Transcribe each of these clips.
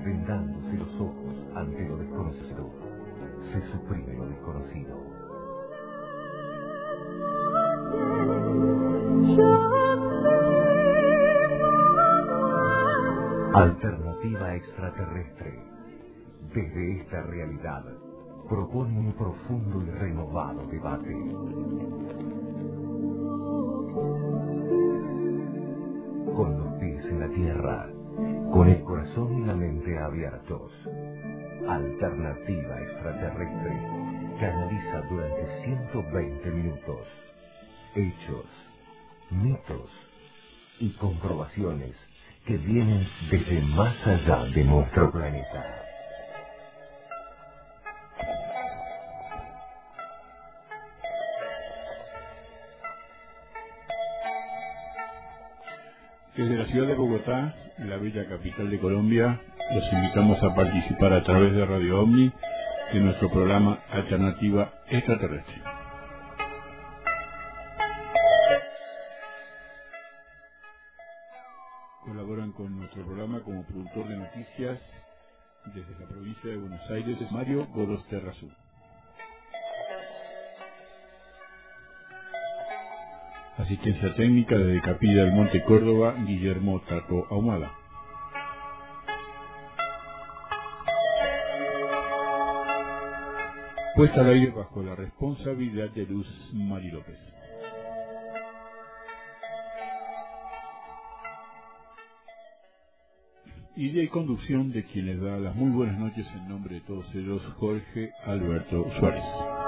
vendándose los ojos ante lo desconocido, se suprime lo desconocido. Alternativa extraterrestre. Desde esta realidad, propone un profundo y renovado debate. Con los pies en la tierra, con el corazón y la mente abiertos. Alternativa extraterrestre que analiza durante 120 minutos hechos, mitos y comprobaciones que vienen desde más allá de nuestro planeta. Desde la ciudad de Bogotá, la bella capital de Colombia, los invitamos a participar a través de Radio Omni de nuestro programa Alternativa Extraterrestre. Colaboran con nuestro programa como productor de noticias desde la provincia de Buenos Aires, Mario Gorosterrazú. Asistencia técnica desde Capilla del Monte, Córdoba, Guillermo Tato Ahumada. Puesta al aire bajo la responsabilidad de Luz Mari López. Idea y conducción de quien les da las muy buenas noches en nombre de todos ellos, Jorge Alberto Suárez.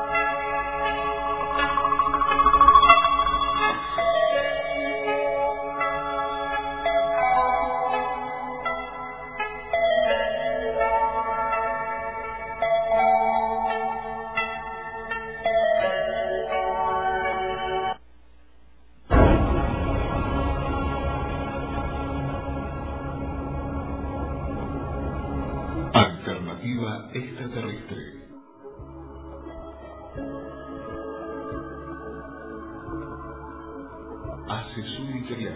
Alternativa extraterrestre. Hace su editorial.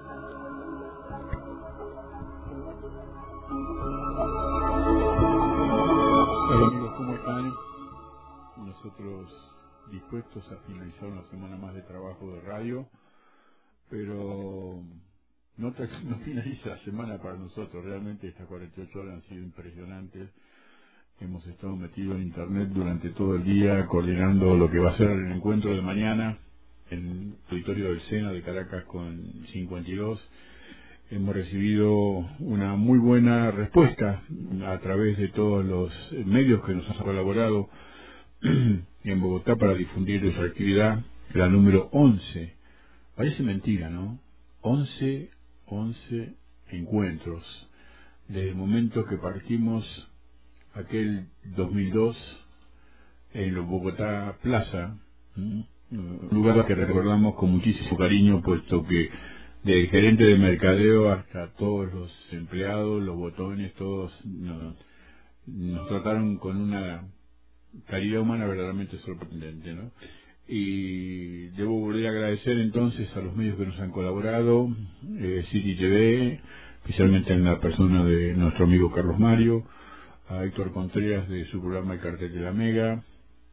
Hola amigos, ¿cómo están? Nosotros dispuestos a finalizar una semana más de trabajo de radio, pero no finaliza la semana para nosotros. Realmente estas 48 horas han sido impresionantes. Hemos estado metidos en internet durante todo el día, coordinando lo que va a ser el encuentro de mañana en el auditorio del SENA de Caracas con 52. Hemos recibido una muy buena respuesta a través de todos los medios que nos han colaborado en Bogotá para difundir nuestra actividad, la número 11. Parece mentira, ¿no? 11 encuentros. Desde el momento que partimos aquel 2002 en la Bogotá Plaza, un lugar que recordamos con muchísimo cariño, puesto que del gerente de mercadeo hasta todos los empleados, los botones, todos nos trataron con una calidad humana verdaderamente sorprendente, ¿no? Y debo volver a agradecer entonces a los medios que nos han colaborado, City TV, especialmente en la persona de nuestro amigo Carlos Mario, a Héctor Contreras de su programa El Cartel de la Mega,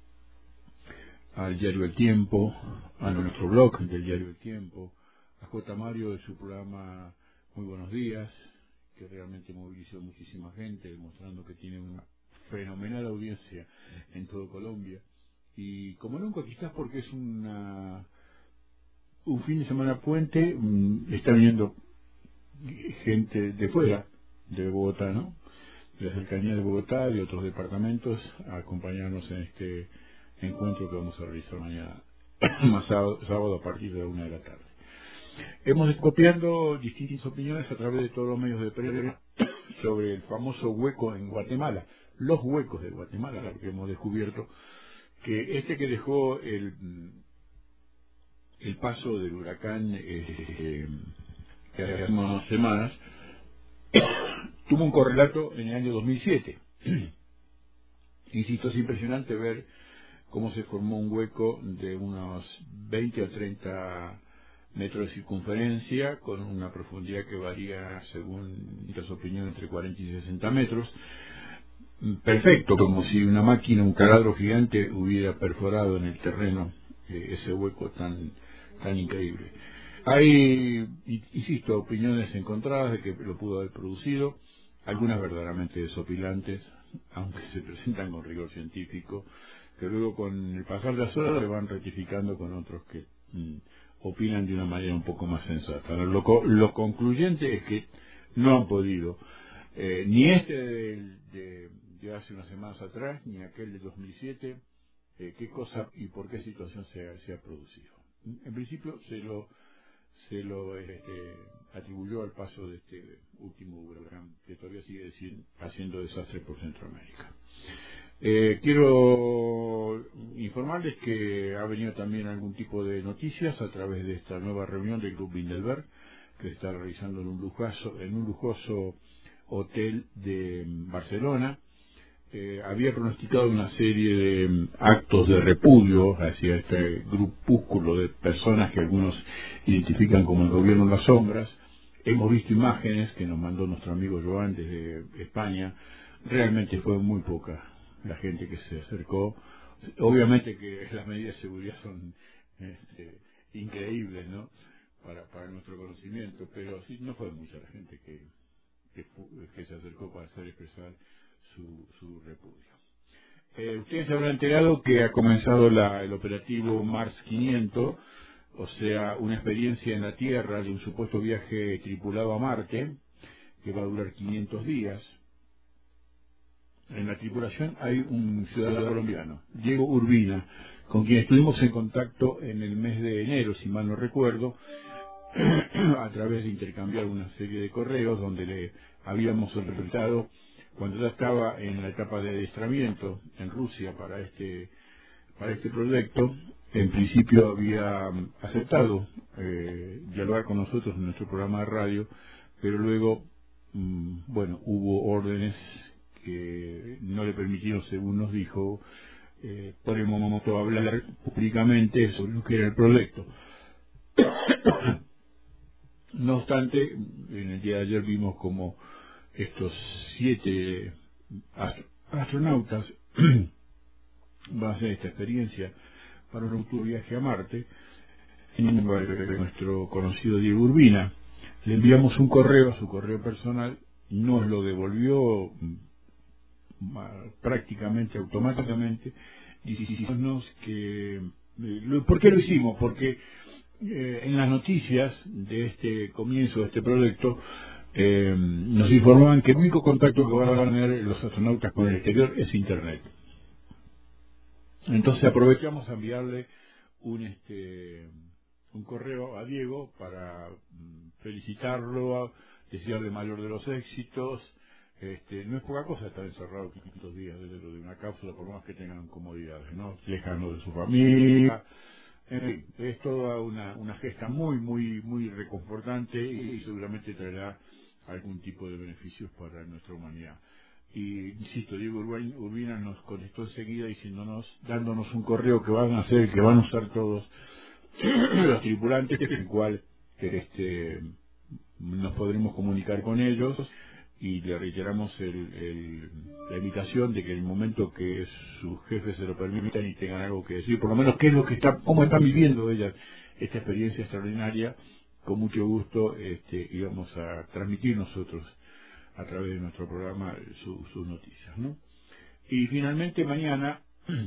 al Diario El Tiempo, a nuestro blog del Diario El Tiempo, a J. Mario de su programa Muy Buenos Días, que realmente movilizó muchísima gente, demostrando que tiene una fenomenal audiencia en todo Colombia. Y como nunca, quizás porque es un fin de semana puente, está viniendo gente de fuera de Bogotá, ¿no? De la cercanía de Bogotá, de otros departamentos, a acompañarnos en este encuentro que vamos a realizar mañana, más sábado a partir de la 1 de la tarde. Hemos ido copiando distintas opiniones a través de todos los medios de prensa sobre el famoso hueco en Guatemala, los huecos de Guatemala, que hemos descubierto que que dejó el paso del huracán que hace unas semanas tuvo un correlato en el año 2007. Insisto, es impresionante ver cómo se formó un hueco de unos 20 o 30 metros de circunferencia, con una profundidad que varía, según las opiniones, entre 40 y 60 metros. Perfecto, como si una máquina, un taladro gigante, hubiera perforado en el terreno ese hueco tan increíble. Hay, insisto, opiniones encontradas de que lo pudo haber producido, algunas verdaderamente desopilantes, aunque se presentan con rigor científico, que luego con el pasar de las horas se van rectificando con otros que opinan de una manera un poco más sensata. Lo concluyente es que no han podido, ni de hace unas semanas atrás, ni aquel de 2007, qué cosa y por qué situación se ha producido. En principio se lo atribuyó al paso de este último huracán, que todavía sigue haciendo desastre por Centroamérica. Quiero informarles que ha venido también algún tipo de noticias a través de esta nueva reunión del Club Bilderberg, que se está realizando en un lujoso hotel de Barcelona. Había pronosticado una serie de actos de repudio hacia este grupúsculo de personas que algunos identifican como el gobierno de las sombras. Hemos visto imágenes que nos mandó nuestro amigo Joan desde España. Realmente fue muy poca la gente que se acercó. Obviamente que las medidas de seguridad son increíbles, ¿no? Para nuestro conocimiento, pero sí, no fue mucha la gente que se acercó para hacer expresar su repudio. Ustedes se habrán enterado que ha comenzado el operativo Mars 500, o sea, una experiencia en la Tierra de un supuesto viaje tripulado a Marte, que va a durar 500 días. En la tripulación hay un ciudadano colombiano, Diego Urbina, con quien estuvimos en contacto en el mes de enero, si mal no recuerdo, a través de intercambiar una serie de correos donde le habíamos solicitado, cuando ya estaba en la etapa de adiestramiento en Rusia para este proyecto, en principio había aceptado dialogar con nosotros en nuestro programa de radio, pero luego, hubo órdenes que no le permitieron, según nos dijo, por el momento hablar públicamente sobre lo que era el proyecto. No obstante, en el día de ayer vimos como estos 7 astronautas van a hacer esta experiencia para un futuro viaje a Marte. En nuestro conocido Diego Urbina le enviamos un correo a su correo personal, nos lo devolvió prácticamente automáticamente, diciéndonos que ¿por qué lo hicimos? Porque en las noticias de este comienzo de este proyecto nos informaban que el único contacto que van a tener los astronautas con el exterior es Internet. Entonces aprovechamos a enviarle un correo a Diego para felicitarlo, desearle mayor de los éxitos. No es poca cosa estar encerrado 500 días dentro de una cápsula, por más que tengan comodidades, ¿no? Lejano de su familia. En fin, es toda una gesta muy reconfortante y seguramente traerá algún tipo de beneficios para nuestra humanidad. Y insisto, Diego Urbina nos contestó enseguida dándonos un correo que van a usar todos los tripulantes, en el cual nos podremos comunicar con ellos, y le reiteramos la invitación de que en el momento que sus jefes se lo permitan y tengan algo que decir, por lo menos cómo están viviendo ellas esta experiencia extraordinaria, con mucho gusto íbamos a transmitir nosotros a través de nuestro programa sus noticias, ¿no? Y finalmente mañana,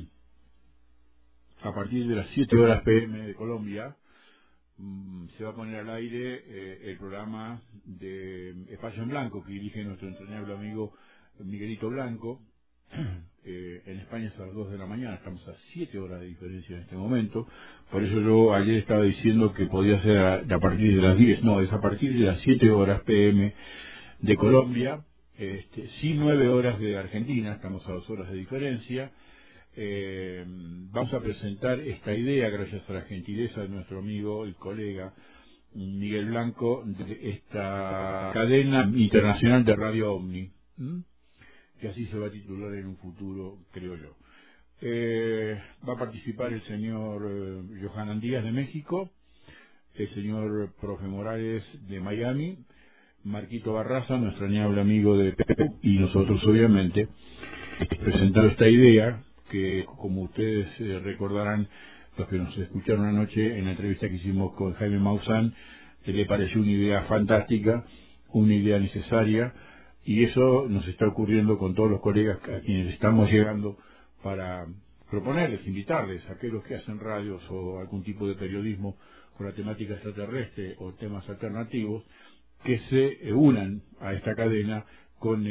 a partir de las 7 horas p.m. de Colombia, se va a poner al aire el programa de Espacio en Blanco, que dirige nuestro entrañable amigo Miguelito Blanco. En España es a las 2 de la mañana, estamos a 7 horas de diferencia en este momento. Por eso yo ayer estaba diciendo que podía ser a partir de las 10, no, es a partir de las 7 horas p.m. de Colombia, sí 9 horas de Argentina, estamos a 2 horas de diferencia. Vamos a presentar esta idea, gracias a la gentileza de nuestro amigo y colega Miguel Blanco, de esta cadena internacional de Radio Omni, que así se va a titular en un futuro, creo yo. Va a participar el señor Johanan Díaz de México, el señor Profe Morales de Miami, Marquito Barraza, nuestro entrañable amigo de Perú, y nosotros obviamente presentando esta idea que, como ustedes recordarán, los que nos escucharon anoche en la entrevista que hicimos con Jaime Maussan, le pareció una idea fantástica, una idea necesaria, y eso nos está ocurriendo con todos los colegas a quienes estamos llegando para proponerles, invitarles a aquellos que hacen radios o algún tipo de periodismo con la temática extraterrestre o temas alternativos, que se unan a esta cadena con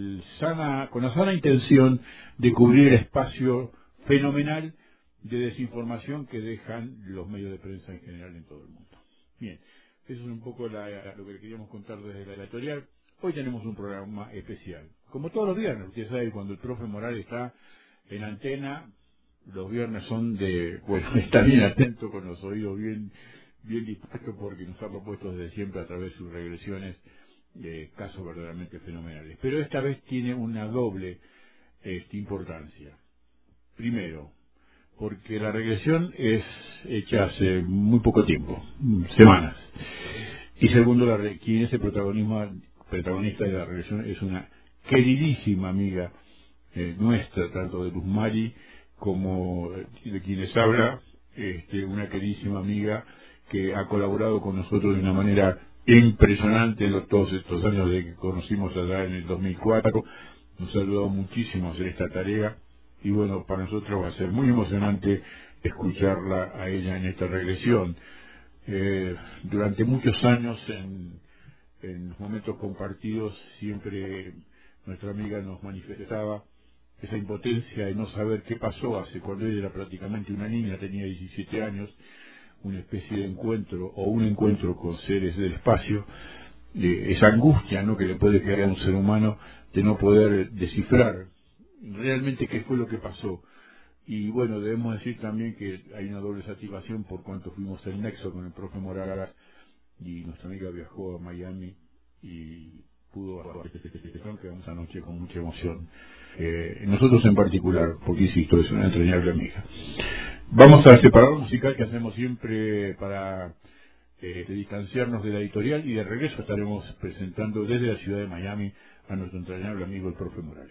la sana intención de cubrir el espacio fenomenal de desinformación que dejan los medios de prensa en general en todo el mundo. Bien, eso es un poco lo que queríamos contar desde la editorial. Hoy tenemos un programa especial. Como todos los viernes, usted sabe, cuando el profe Morales está en antena, los viernes son está bien atento, con los oídos bien dispuestos, porque nos ha propuesto desde siempre a través de sus regresiones casos verdaderamente fenomenales. Pero esta vez tiene una doble importancia. Primero, porque la regresión es hecha hace muy poco tiempo, semanas. Y segundo, quien es el protagonista de la regresión es una queridísima amiga nuestra, tanto de Luz Mari como de quienes habla, una queridísima amiga que ha colaborado con nosotros de una manera impresionante en todos estos años de que conocimos allá en el 2004. Nos ha ayudado muchísimo a hacer esta tarea y bueno, para nosotros va a ser muy emocionante escucharla a ella en esta regresión. Durante muchos años, en los momentos compartidos, siempre nuestra amiga nos manifestaba esa impotencia de no saber qué pasó hace cuando ella era prácticamente una niña, tenía 17 años, una especie de encuentro o un encuentro con seres del espacio, esa angustia, ¿no?, que le puede crear a un ser humano de no poder descifrar realmente qué fue lo que pasó. Y bueno, debemos decir también que hay una doble satisfacción por cuanto fuimos el nexo con el profe Morales y nuestra amiga viajó a Miami y pudo hacer esta sesión que vamos anoche con mucha emoción. Nosotros en particular, porque insisto, es una entrañable amiga. Vamos al separador musical que hacemos siempre para distanciarnos de la editorial, y de regreso estaremos presentando desde la ciudad de Miami a nuestro entrañable amigo el profe Morales.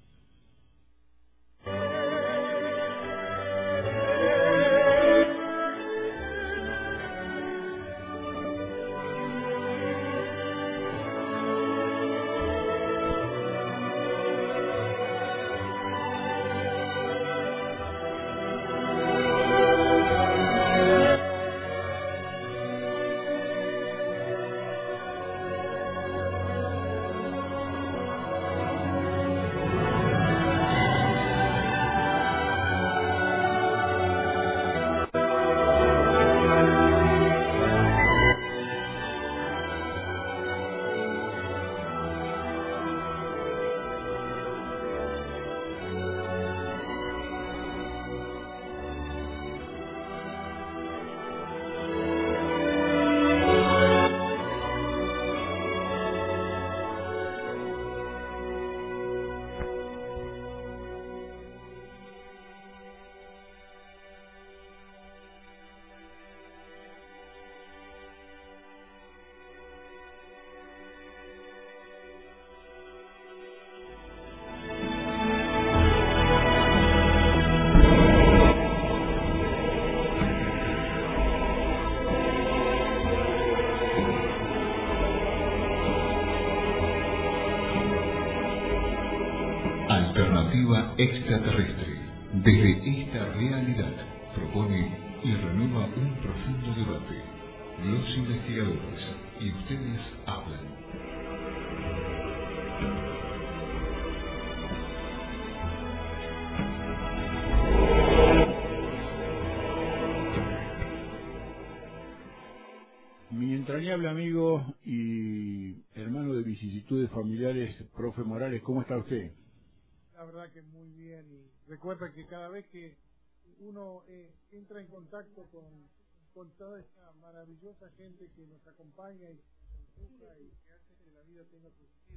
Alternativa extraterrestre. Desde esta realidad propone y renueva un profundo debate. Los investigadores y ustedes hablan. Mi entrañable amigo y hermano de vicisitudes familiares, profe Morales, ¿cómo está usted? La verdad que muy bien, y recuerda que cada vez que uno entra en contacto con toda esta maravillosa gente que nos acompaña y nos empuja y que hace que la vida tenga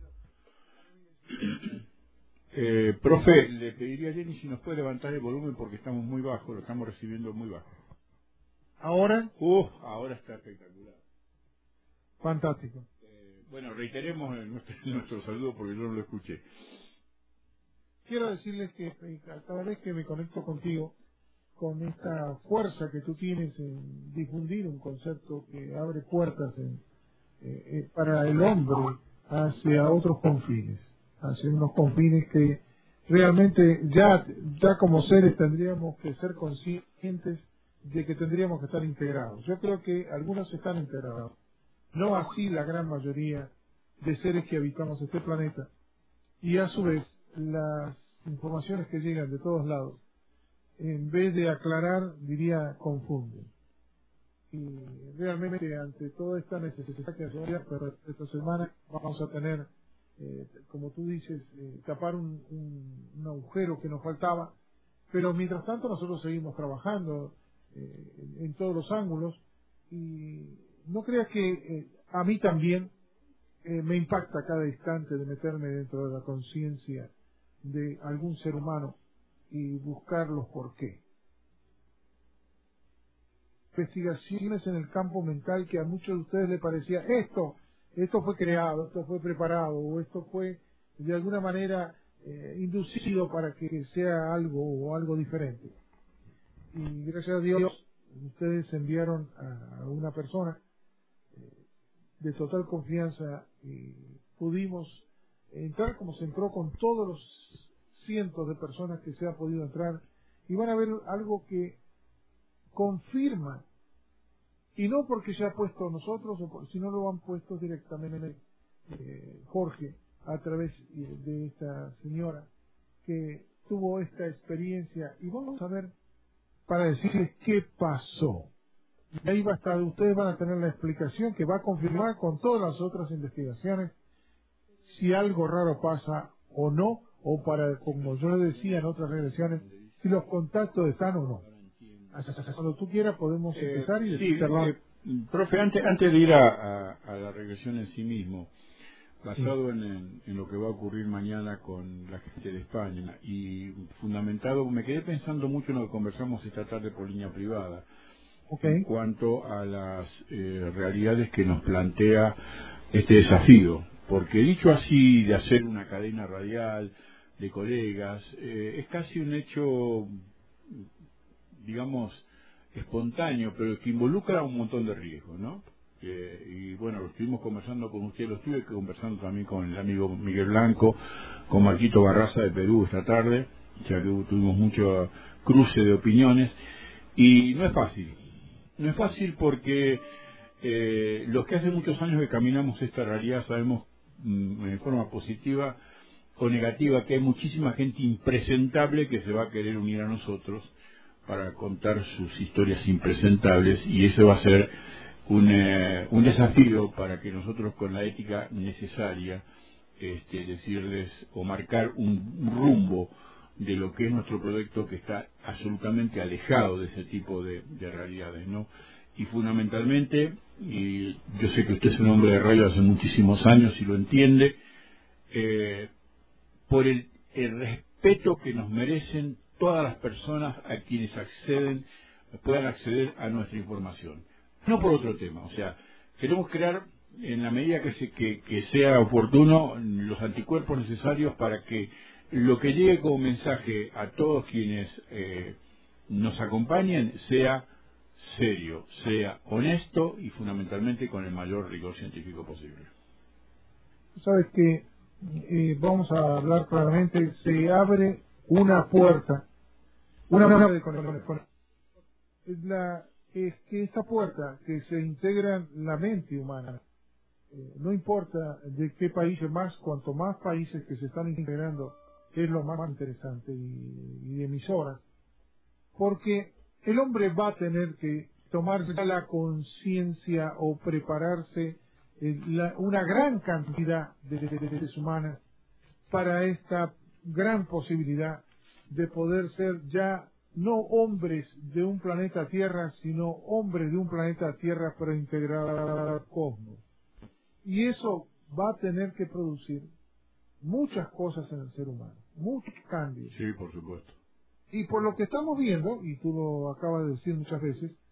sentido. Profe, le pediría a Jenny si nos puede levantar el volumen porque estamos muy bajo, lo estamos recibiendo muy bajo. ¿Ahora? Ahora está espectacular. Fantástico. Bueno, reiteremos nuestro saludo porque yo no lo escuché. Quiero decirles que cada vez que me conecto contigo, con esta fuerza que tú tienes en difundir un concepto que abre puertas para el hombre hacia otros confines, hacia unos confines que realmente ya como seres tendríamos que ser conscientes de que tendríamos que estar integrados. Yo creo que algunos están integrados, no así la gran mayoría de seres que habitamos este planeta, y a su vez las informaciones que llegan de todos lados, en vez de aclarar, diría, confunden. Y realmente ante toda esta necesidad que hay, pero esta semana vamos a tener, como tú dices, tapar un agujero que nos faltaba, pero mientras tanto nosotros seguimos trabajando en todos los ángulos, y no creas que a mí también me impacta cada instante de meterme dentro de la conciencia de algún ser humano y buscar los por qué. Investigaciones en el campo mental que a muchos de ustedes les parecía esto fue creado, esto fue preparado, o esto fue de alguna manera inducido para que sea algo diferente. Y gracias a Dios ustedes enviaron a una persona de total confianza y pudimos entrar como se entró con todos los cientos de personas que se ha podido entrar, y van a ver algo que confirma, y no porque se ha puesto nosotros, sino lo han puesto directamente Jorge, a través de esta señora que tuvo esta experiencia, y vamos a ver para decirles qué pasó. Y ahí va a estar, ustedes van a tener la explicación que va a confirmar con todas las otras investigaciones si algo raro pasa o no, o para, como yo le decía en otras regresiones, si los contactos están o no. Hasta cuando tú quieras podemos empezar y cerrar. Profe, antes de ir a la regresión en sí mismo, basado en lo que va a ocurrir mañana con la gente de España y fundamentado, me quedé pensando mucho en lo que conversamos esta tarde por línea privada, en cuanto a las realidades que nos plantea este desafío, porque dicho así, de hacer una cadena radial de colegas, es casi un hecho, digamos, espontáneo, pero que involucra un montón de riesgos, ¿no? Y bueno, lo estuvimos conversando con usted, lo estuve conversando también con el amigo Miguel Blanco, con Marquito Barraza de Perú esta tarde, ya que tuvimos mucho cruce de opiniones, y no es fácil porque los que hace muchos años que caminamos esta realidad sabemos en forma positiva o negativa que hay muchísima gente impresentable que se va a querer unir a nosotros para contar sus historias impresentables, y eso va a ser un desafío para que nosotros, con la ética necesaria, decirles o marcar un rumbo de lo que es nuestro proyecto, que está absolutamente alejado de ese tipo de realidades, ¿no? Y fundamentalmente, y yo sé que usted es un hombre de radio hace muchísimos años y lo entiende, por el respeto que nos merecen todas las personas a quienes puedan acceder a nuestra información. No por otro tema, o sea, queremos crear, en la medida que sea oportuno, los anticuerpos necesarios para que lo que llegue como mensaje a todos quienes nos acompañen sea serio, sea honesto y fundamentalmente con el mayor rigor científico posible. Sabes que vamos a hablar claramente, se abre una puerta, es que esta puerta que se integra en la mente humana, no importa de qué países más, cuanto más países que se están integrando, es lo más interesante y emisoras, porque el hombre va a tener que tomar ya la conciencia o prepararse una gran cantidad de seres humanas para esta gran posibilidad de poder ser ya no hombres de un planeta Tierra, sino hombres de un planeta Tierra para integrar al cosmos. Y eso va a tener que producir muchas cosas en el ser humano, muchos cambios. Sí, por supuesto. Y por lo que estamos viendo, y tú lo acabas de decir muchas veces,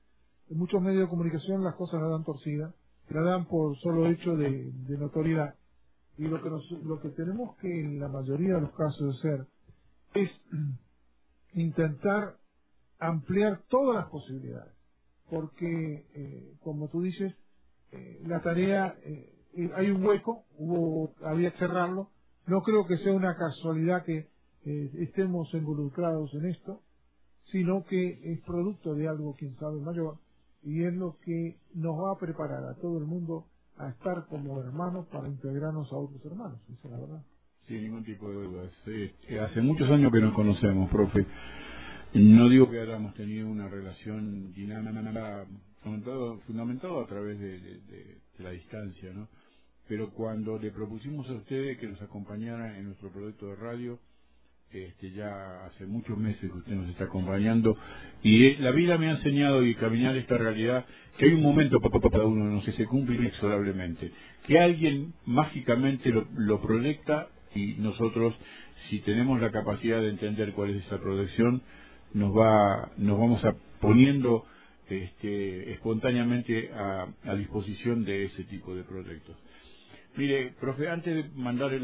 en muchos medios de comunicación las cosas la dan torcida, la dan por solo hecho de notoriedad. Y lo que tenemos que en la mayoría de los casos hacer es intentar ampliar todas las posibilidades, porque como tú dices, la tarea, hay un hueco, había que cerrarlo. No creo que sea una casualidad que estemos involucrados en esto, sino que es producto de algo, quién sabe, mayor, y es lo que nos va a preparar a todo el mundo a estar como hermanos para integrarnos a otros hermanos, esa es la verdad. Sin ningún tipo de dudas. Hace muchos años que nos conocemos, profe. No digo que hayamos tenido una relación dinámica fundamentado a través de la distancia, ¿no? Pero cuando le propusimos a usted que nos acompañara en nuestro proyecto de radio, ya hace muchos meses que usted nos está acompañando, y la vida me ha enseñado y caminar esta realidad, que hay un momento para uno, no sé, se cumple inexorablemente, que alguien mágicamente lo proyecta, y nosotros, si tenemos la capacidad de entender cuál es esa proyección, nos vamos poniendo espontáneamente a disposición de ese tipo de proyectos. Mire, profe, antes de mandarle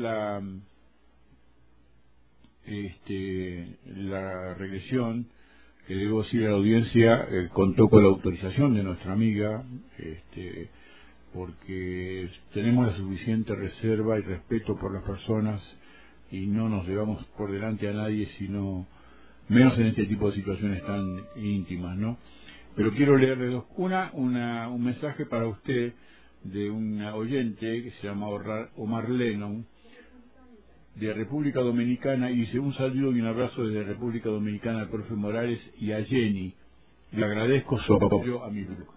la regresión, que debo decir a la audiencia, contó con la autorización de nuestra amiga, porque tenemos la suficiente reserva y respeto por las personas y no nos llevamos por delante a nadie, sino menos en este tipo de situaciones tan íntimas, ¿no? Pero quiero leerle dos. Un mensaje para usted de una oyente que se llama Omar Lennon, de República Dominicana, y dice: un saludo y un abrazo desde República Dominicana al profe Morales y a Jenny. Le agradezco su apoyo a mi grupo.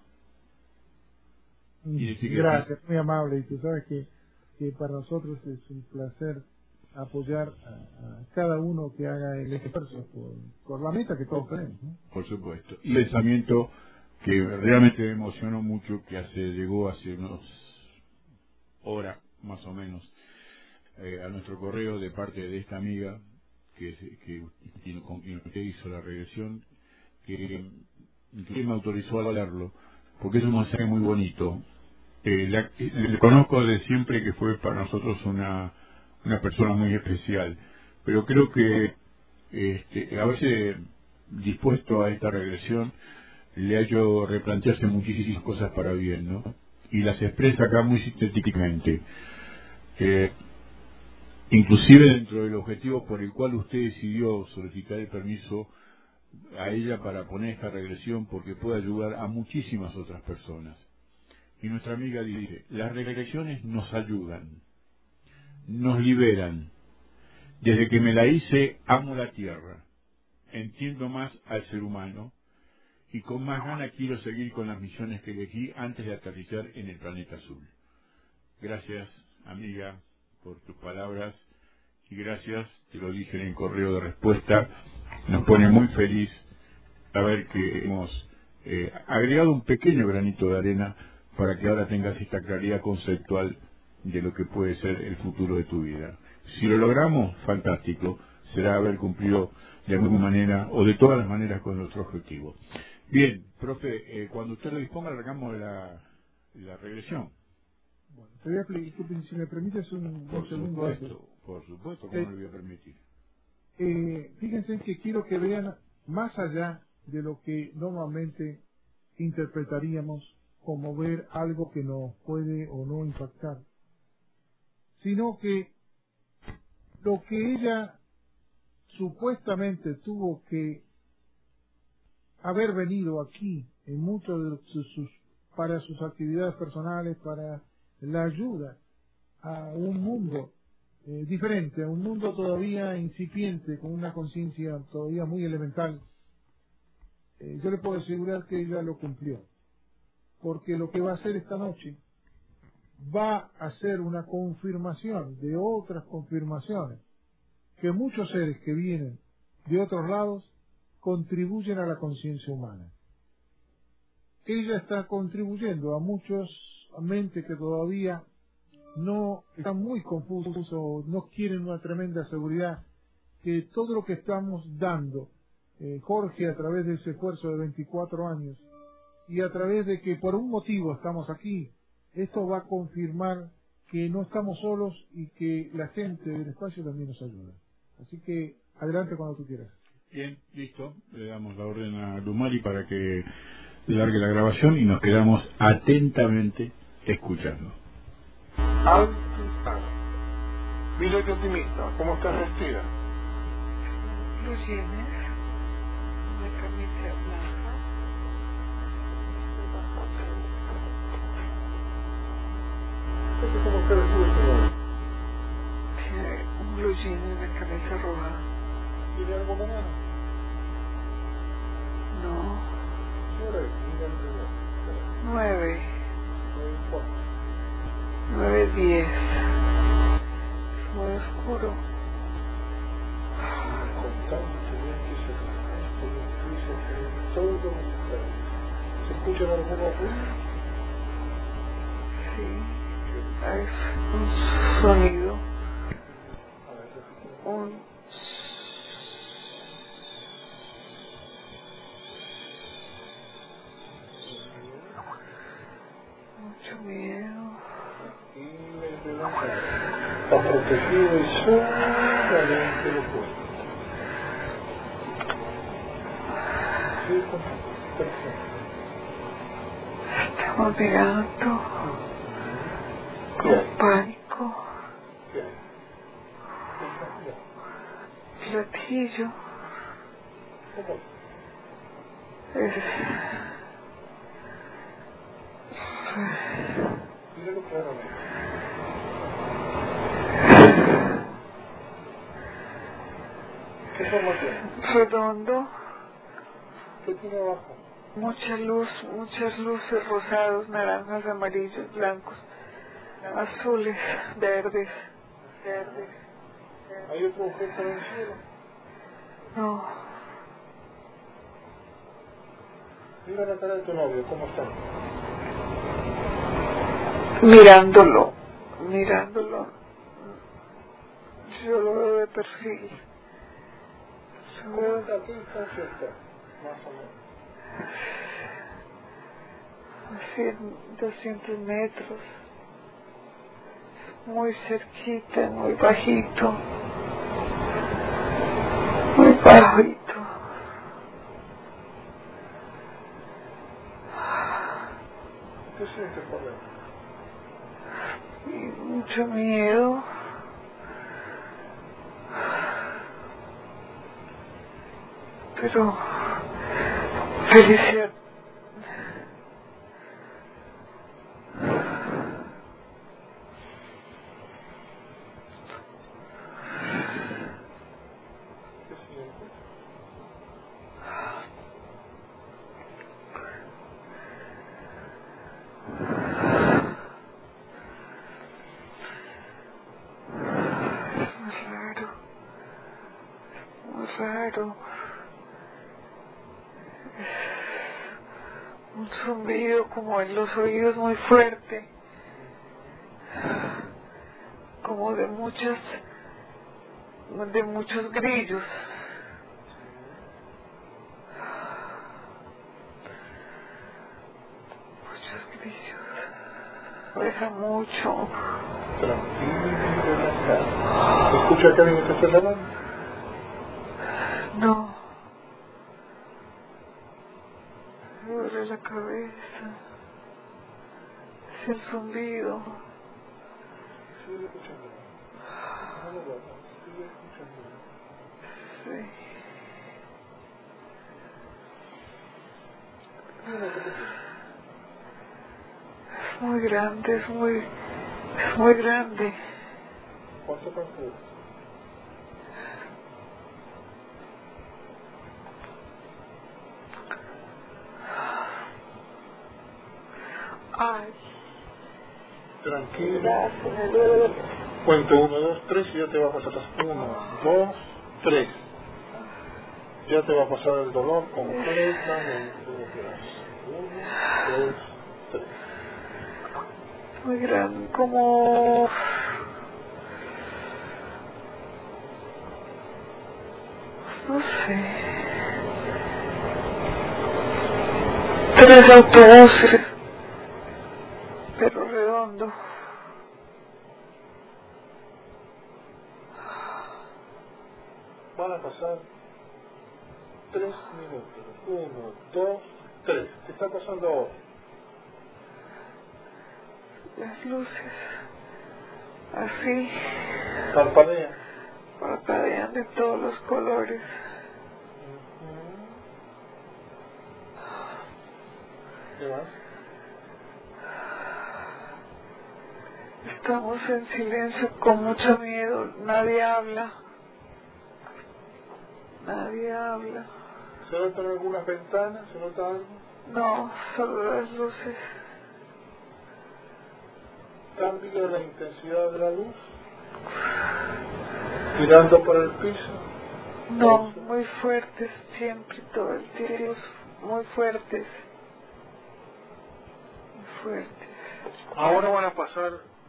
Gracias, muy amable. Y tú sabes que para nosotros es un placer apoyar a cada uno que haga el esfuerzo por la meta que todos tenemos, ¿no? Por supuesto. Y el pensamiento que realmente me emocionó mucho, que llegó hace unas horas más o menos a nuestro correo de parte de esta amiga con quien usted hizo la regresión, que me autorizó a leerlo, porque es un mensaje muy bonito. Le conozco de siempre, que fue para nosotros una persona muy especial, pero creo que haberse dispuesto a esta regresión le ha hecho replantearse muchísimas cosas para bien, ¿no? Y las expresa acá muy sintéticamente. Inclusive dentro del objetivo por el cual usted decidió solicitar el permiso a ella para poner esta regresión, porque puede ayudar a muchísimas otras personas. Y nuestra amiga dice: las regresiones nos ayudan, nos liberan. Desde que me la hice, amo la tierra, entiendo más al ser humano, y con más ganas quiero seguir con las misiones que elegí antes de aterrizar en el planeta azul. Gracias, amiga, por tus palabras, y gracias, te lo dije en el correo de respuesta, nos pone muy feliz saber que hemos agregado un pequeño granito de arena para que ahora tengas esta claridad conceptual de lo que puede ser el futuro de tu vida. Si lo logramos, fantástico, será haber cumplido de alguna manera o de todas las maneras con nuestro objetivo. Bien, profe, cuando usted lo disponga, arrancamos la regresión. Bueno, te voy a explicar, si me permites un segundo. Por supuesto, ¿cómo le voy a permitir? Fíjense que quiero que vean más allá de lo que normalmente interpretaríamos como ver algo que nos puede o no impactar, sino que lo que ella supuestamente tuvo que haber venido aquí en muchos de para sus actividades personales, para la ayuda a un mundo diferente, a un mundo todavía incipiente, con una conciencia todavía muy elemental, yo le puedo asegurar que ella lo cumplió, porque lo que va a hacer esta noche va a ser una confirmación de otras confirmaciones, que muchos seres que vienen de otros lados contribuyen a la conciencia humana. Ella está contribuyendo a muchas mentes que todavía no están muy confusos o no quieren una tremenda seguridad, que todo lo que estamos dando, Jorge, a través de ese esfuerzo de 24 años, y a través de que por un motivo estamos aquí, esto va a confirmar que no estamos solos y que la gente del espacio también nos ayuda. Así que adelante cuando tú quieras. Bien, listo. Le damos la orden a Lumari para que largue la grabación y nos quedamos atentamente escuchando. Villete optimista, ¿cómo estás vestida? Blue jeans, una camisa blanca. ¿Cómo está vestido, señor? Tiene un blue jean y una camisa roja. ¿Tiene algo mañana? No. ¿Qué hora es? 9. 9:04. 9:10. Es muy oscuro. ¿Se escucha alguna ruido? Sí. Hay un sonido. Mucho miedo. Está protegido y solamente lo puede. Sí, perfecto. Estamos mirando con pánico. ¿Qué? Platillo. ¿Cómo? Míralo claramente. ¿Qué forma tiene? Redondo. ¿Qué tiene abajo? Mucha luz, muchas luces rosados, naranjas, amarillos, blancos, azules, verdes. ¿Hay otro objeto en el cielo? No, Mira la cara de tu novio, ¿cómo está? mirándolo. Yo lo veo de perfil. ¿Cómo está? ¿Qué distancia está? Más o menos. 200 metros. Muy cerquita, muy bajito. Muy bajito. ¿Qué sientes por dentro? Y mucho miedo. Pero felicidad. ¿Qué sientes? Muy raro. Un zumbido como en los oídos muy fuerte, como de muchos grillos. Muchos grillos. Deja mucho. Tranquilo y relajado. ¿Se escucha que alguien te está llamando? No. Me duele la cabeza. Es el zumbido. Sigue escuchando. No lo hagas. Sigue escuchando. Sí. Mira, ¿qué te pasa? Es muy grande, es muy grande. ¿Cuánto calculas? Ay. Tranquilo. Me duele. Cuento 1, 2, 3 y ya te va a pasar. 1, 2, 3. Ya te va a pasar el dolor completamente. 1, 2, 3. Muy grande, como... No sé. 3 autobuses, pero redondo. Van a pasar 3 minutos. 1, 2, 3. ¿Qué está pasando ahora? Las luces, así, parpadean de todos los colores. ¿Qué más? Estamos en silencio, con mucho miedo, nadie habla. Nadie habla. ¿Se notan algunas ventanas? ¿Se nota algo? No, solo las luces. ¿Cambia la intensidad de la luz? ¿Tirando por el piso? No, muy fuertes, siempre, todo el tiempo, muy fuertes. Muy fuertes. Ahora van a pasar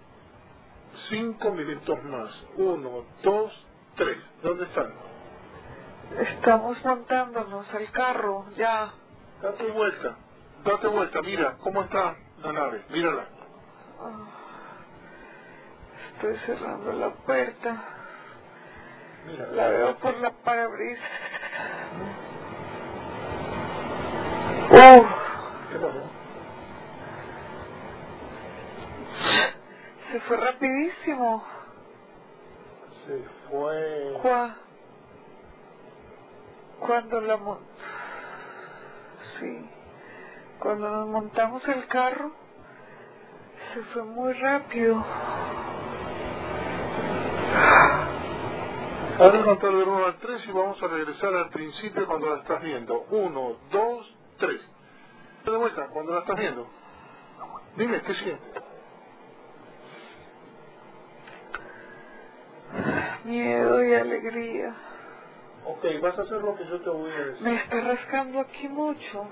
5 minutos más. 1, 2, 3. ¿Dónde están? Estamos montándonos al carro, ya. Date vuelta, mira cómo está la nave, mírala. Estoy cerrando la puerta. Mírala. La veo por la parabrisas. ¿Qué pasó? Se fue rapidísimo. Se fue. Cuando nos montamos el carro, se fue muy rápido. Ahora contar de 1 al 3 y vamos a regresar al principio cuando la estás viendo. 1, 2, 3. De vuelta, cuando la estás viendo. Dime, ¿qué sientes? Miedo y alegría. Ok, vas a hacer lo que yo te voy a decir. Me está rascando aquí mucho.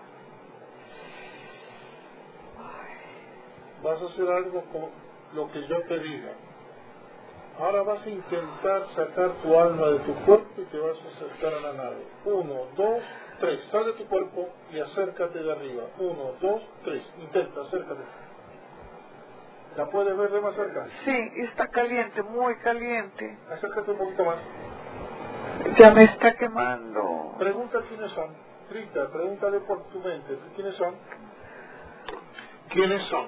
Vas a hacer algo con lo que yo te diga. Ahora vas a intentar sacar tu alma de tu cuerpo y te vas a acercar a la nave. 1, 2, 3. Sal de tu cuerpo y acércate de arriba. 1, 2, 3. Intenta, acércate. ¿La puedes ver de más cerca? Sí, está caliente, muy caliente. Acércate un poquito más. Ya me está quemando. Pregunta quiénes son. Rita, pregúntale por tu mente. ¿Quiénes son? ¿Quiénes son?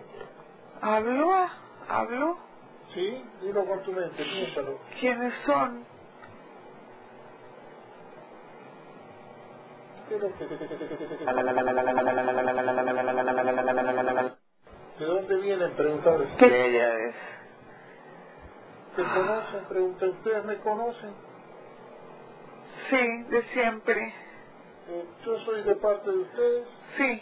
¿Hablo? Sí, dilo con tu mente, piénsalo. ¿Quiénes son? ¿De dónde vienen? Preguntarles. ¿Qué ella es? ¿Te conocen? Pregunta, ¿ustedes me conocen? Sí, de siempre. Yo soy de parte de ustedes. Sí.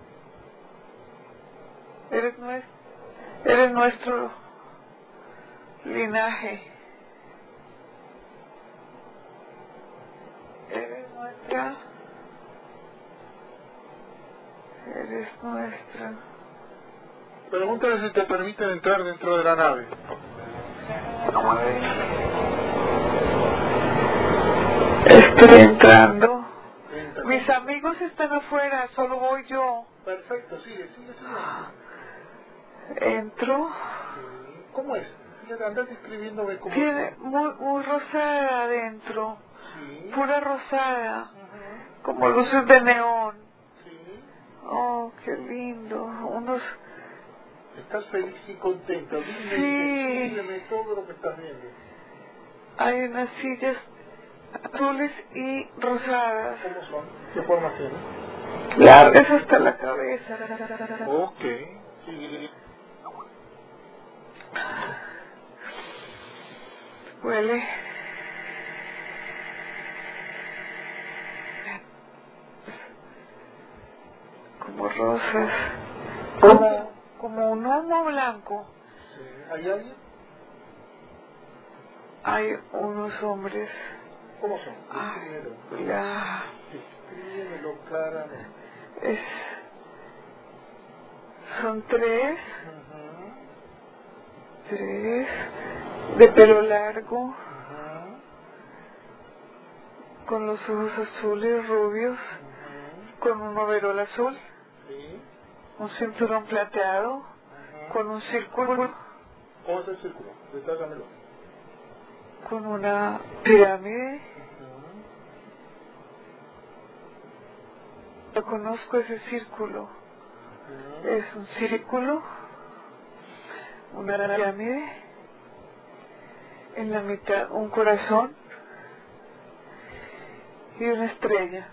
Eres nuestro linaje. Eres nuestra. Pregúntale si te permiten entrar dentro de la nave. Estoy entrando. Mis amigos están afuera, solo voy yo. Perfecto, sigue. Entro. ¿Cómo es? Fíjate, andate escribiéndome cómo. Tiene muy rosada adentro. Sí. Pura rosada. Como luces de neón. Sí. Oh, qué lindo. Unos... ¿Estás feliz y contenta? Dime todo lo que estás viendo. Hay unas sillas azules y rosadas. ¿Cómo son? ¿Qué forma tienen? Largas hasta la cabeza. Ok. Sí. Huele. Como rosas. Como un humo blanco. Sí. ¿Hay alguien? Hay unos hombres. ¿Cómo son? Descríbemelo claramente. Son tres. Tres. De pelo largo. Con los ojos azules, rubios. Con un overol azul. Sí. un cinturón plateado con un círculo. ¿Cómo es el círculo? Detállamelo. Con una pirámide. Yo conozco ese círculo. Es un círculo, una pirámide, en la mitad un corazón y una estrella.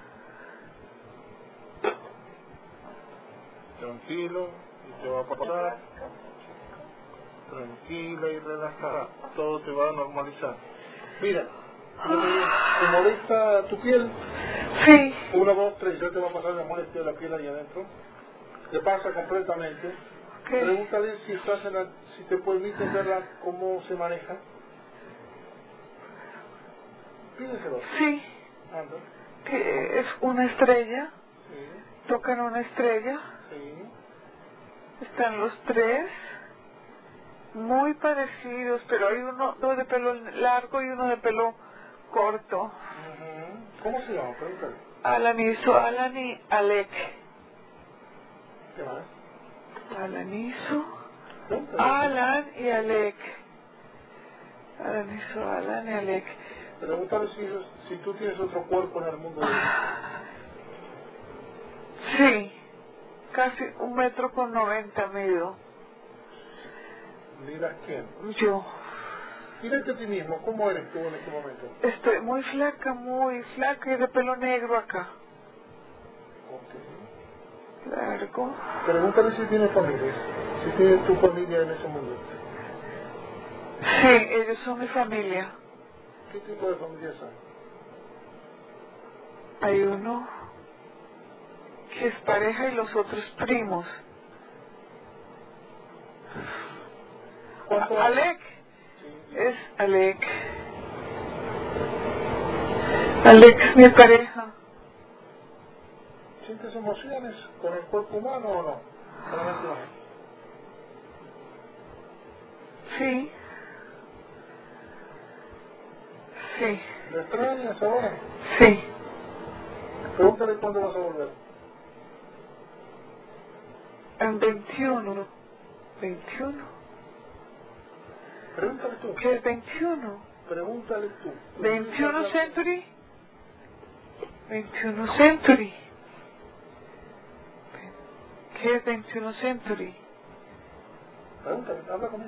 Tranquilo, y te va a pasar. Tranquila y relajada. Todo te va a normalizar. Mira, ¿te molesta tu piel? Sí. 1, 2, 3, ya te va a pasar la molestia de la piel ahí adentro. Te pasa completamente. ¿Qué? Pregúntale si estás en si te permite verla cómo se maneja. Pídeselo. Sí. Anda. Que es una estrella. Sí. Tocan una estrella. Sí. Están los tres muy parecidos, pero hay uno de pelo largo y uno de pelo corto. ¿Cómo se llama? Pregúntale. Alan y Alec. ¿Qué más? Alan y Alec. Alan y Alec. Pregúntale si tú tienes otro cuerpo en el mundo de ellos. Sí, casi 1,90 m mido. ¿Miras quién? Yo. Mírate a ti mismo, ¿cómo eres tú en este momento? Estoy muy flaca y de pelo negro acá. Ok. Largo. Pregúntale si tienes familia, si tienes tu familia en ese mundo. Sí, ellos son mi familia. ¿Qué tipo de familia son? Hay uno que es pareja y los otros primos. Alec. Sí. Es Alec. Alec es mi pareja. ¿Sientes emociones con el cuerpo humano o no? Solamente no. Sí. Sí. ¿Le extrañas ahora? Sí. Pregúntale cuándo vas a volver. En 21. 21. Pregúntale tú. ¿Qué es 21? Pregúntale tú. 21 Century. 21 Century. ¿Qué es 21 Century? Pregúntale, habla conmigo.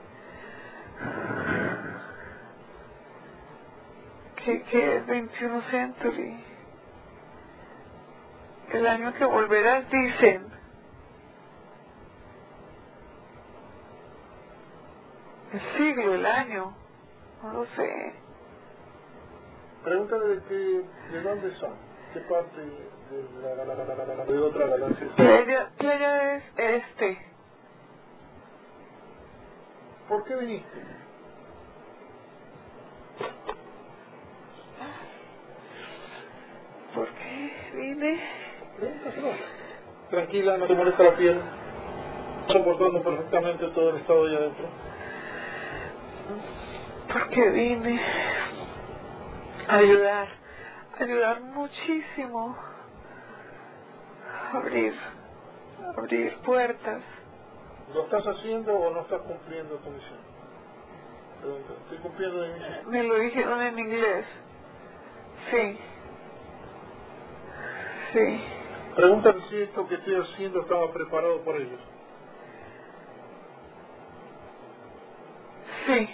¿Qué es 21 Century? El año que volverás, dicen. El siglo, el año. No lo sé. Pregúntale de dónde son, qué parte de otra galaxia. Playa es este. ¿Por qué viniste? ¿Por qué vine? Pregúntaselo. Tranquila, no te molesta la piel. Soportando perfectamente todo el estado allá adentro. ¿Por qué vine? A ayudar muchísimo. Abrir puertas. ¿Lo estás haciendo o no estás cumpliendo tu misión? Pregunta, ¿estoy cumpliendo mi misión? Me lo dijeron en inglés. Sí. Sí. Pregúntale si esto que estoy haciendo estaba preparado por ellos. Sí.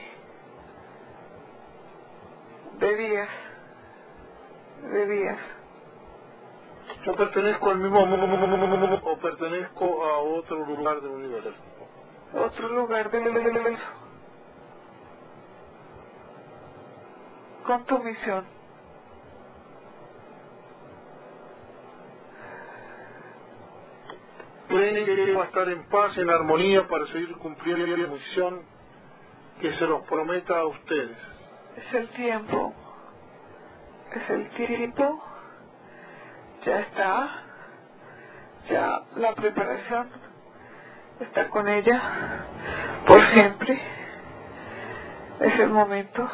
Debías. Yo pertenezco al mismo mundo o pertenezco a otro lugar del universo. Otro lugar del universo. Con tu misión. Creen que va a estar en paz, en armonía para seguir cumpliendo la misión que se los prometa a ustedes. Es el tiempo. Ya está. Ya la preparación está con ella por siempre. Es el momento.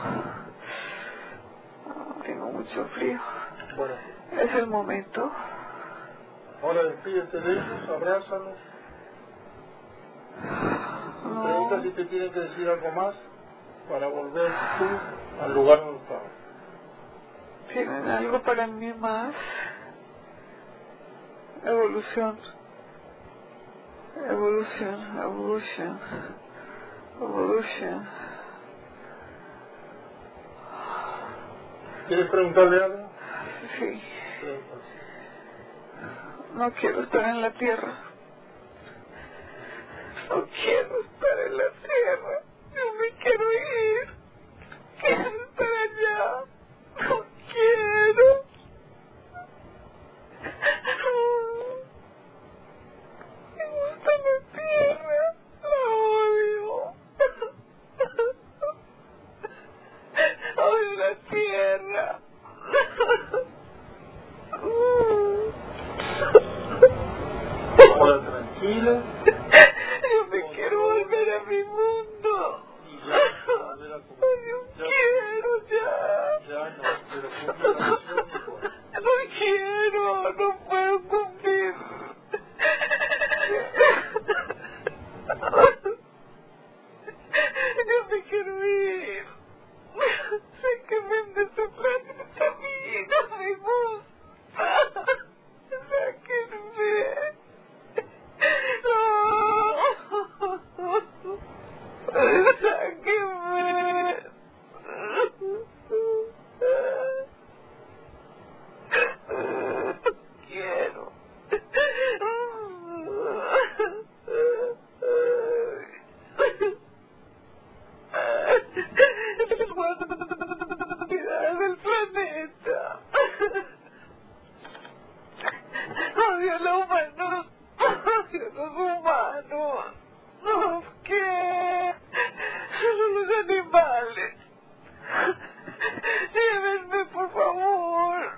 Tengo mucho frío. Bueno. Es el momento. Ahora despídete de ellos, abrázalos. No. Pregunta si te tienen que decir algo más para volver tú al lugar donde estabas. ¿Tienen algo para mí más? Evolución. Evolución, evolución, evolución. ¿Quieres preguntarle algo? Sí. Pregúntale. No quiero estar en la tierra. No quiero estar en la tierra. Yo me quiero ir. Quiero estar allá. No quiero. Me gusta la tierra. La odio. Odio la tierra. Ahora tranquila. Yo me quiero volver a mi mundo. Y ya, volver a tu mundo. Yo quiero ya. Ya no, pero cumple la misión y bueno. No quiero, no puedo cumplir. Yo me quiero ir. Sé que vende ese planeta a mí, no me gusta. Sáquenme. No. Sáquenme. Quiero. Del planeta. Odio a los humanos. Odio a los humanos. No, ¿qué? Los animales. Llévenme, por favor.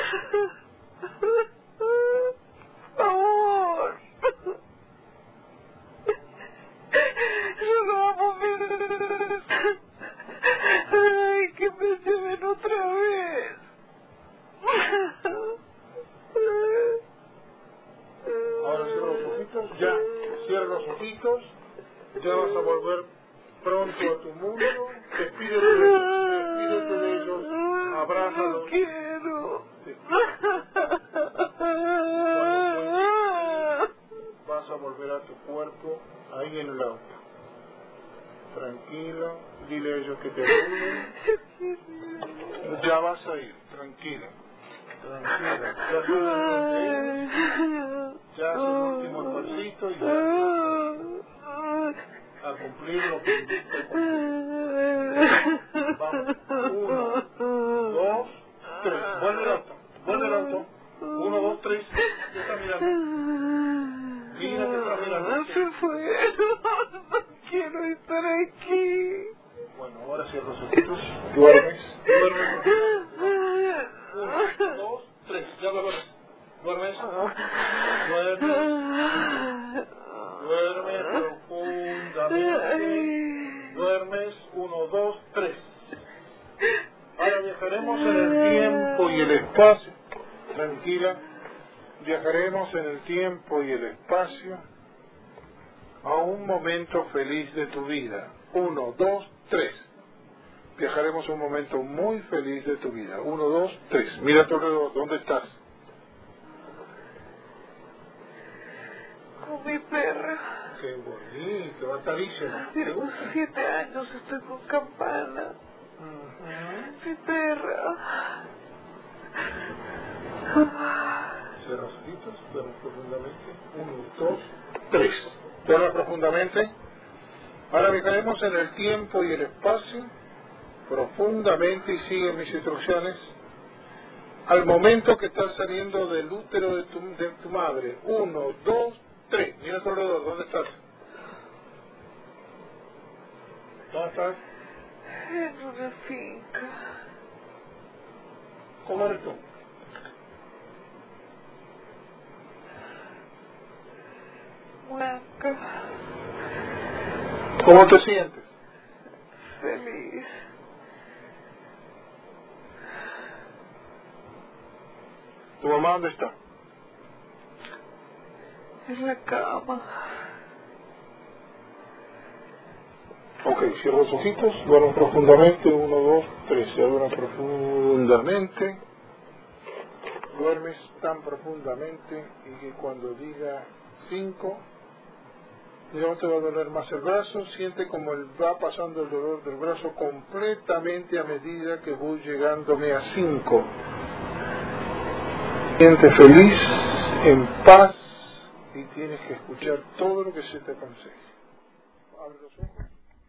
Por favor. Yo lo amo, mi... Ay, que me lleven otra vez. Ahora cierra los ojitos, ya, cierra los ojitos, ya vas a volver pronto a tu mundo, despídete de ellos, abrázalos. No quiero. Sí. Vas a volver a tu cuerpo ahí en el auto. Tranquila, dile a ellos que te ayuden. Ya vas a ir, tranquila. Tranquila, ya sabes dónde ir. Ya haces el último esfuercito y ya a cumplir lo que te Vamos, 1, 2, 3, vuelve el auto, 1, 2, 3, ¿qué está mirando? Mira que está mirando. Se fue, no quiero estar aquí. Bueno, ahora cierra los ojitos, duermes. 1, 2, 3, ya lo duermes. Duerme profundamente. Duermes 1, 2, 3. Ahora viajaremos en el tiempo y el espacio. Tranquila. Viajaremos en el tiempo y el espacio a un momento feliz de tu vida. 1, 2, 3. Viajaremos a un momento muy feliz de tu vida. 1, 2, 3. Mira a tu alrededor. ¿Dónde estás? Con mi perra. Qué bonito, Atarísima. Tengo 7 años, estoy con Campana. Mi perra. Cierra los ojitos, duerme profundamente. 1, 2, 3. Duerme profundamente. Ahora viajaremos en el tiempo y el espacio profundamente y sigue mis instrucciones al momento que estás saliendo del útero de tu madre. 1, 2, 3. Mira a tu alrededor. ¿Dónde estás? ¿Dónde estás? En una finca. ¿Cómo eres tú? Blanca. ¿Cómo te sientes? Feliz. ¿Tu mamá dónde está? en la cama. Ok, cierra los ojitos, duermen profundamente, 1, 2, 3, se duermen profundamente, duermes tan profundamente y que cuando diga 5, no te va a doler más el brazo, siente como va pasando el dolor del brazo completamente a medida que voy llegándome a 5. Siente feliz, en paz y tienes que escuchar todo lo que se te aconseje. Abre los ojos.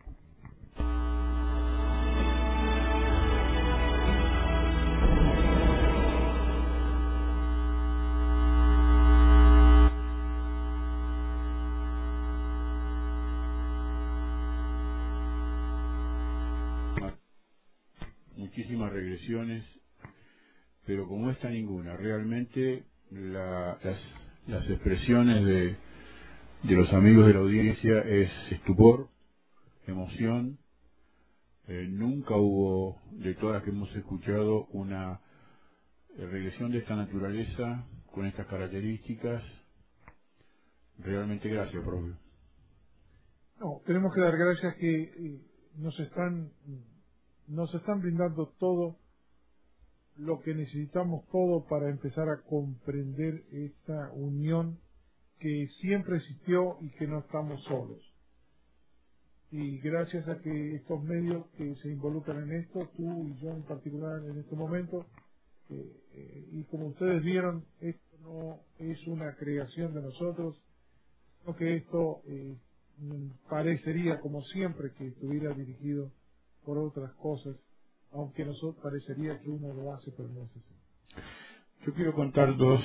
Muchísimas regresiones, pero como esta ninguna, realmente las expresiones de los amigos de la audiencia es estupor, emoción. Nunca hubo, de todas las que hemos escuchado, una regresión de esta naturaleza con estas características. Realmente gracias, profe. No, tenemos que dar gracias que nos están brindando todo lo que necesitamos, todo para empezar a comprender esta unión que siempre existió y que no estamos solos. Y gracias a que estos medios que se involucran en esto, tú y yo en particular en este momento, y como ustedes vieron, esto no es una creación de nosotros, sino que esto parecería como siempre que estuviera dirigido por otras cosas, aunque nosotros parecería que uno lo hace, pero no es así. Yo quiero contar dos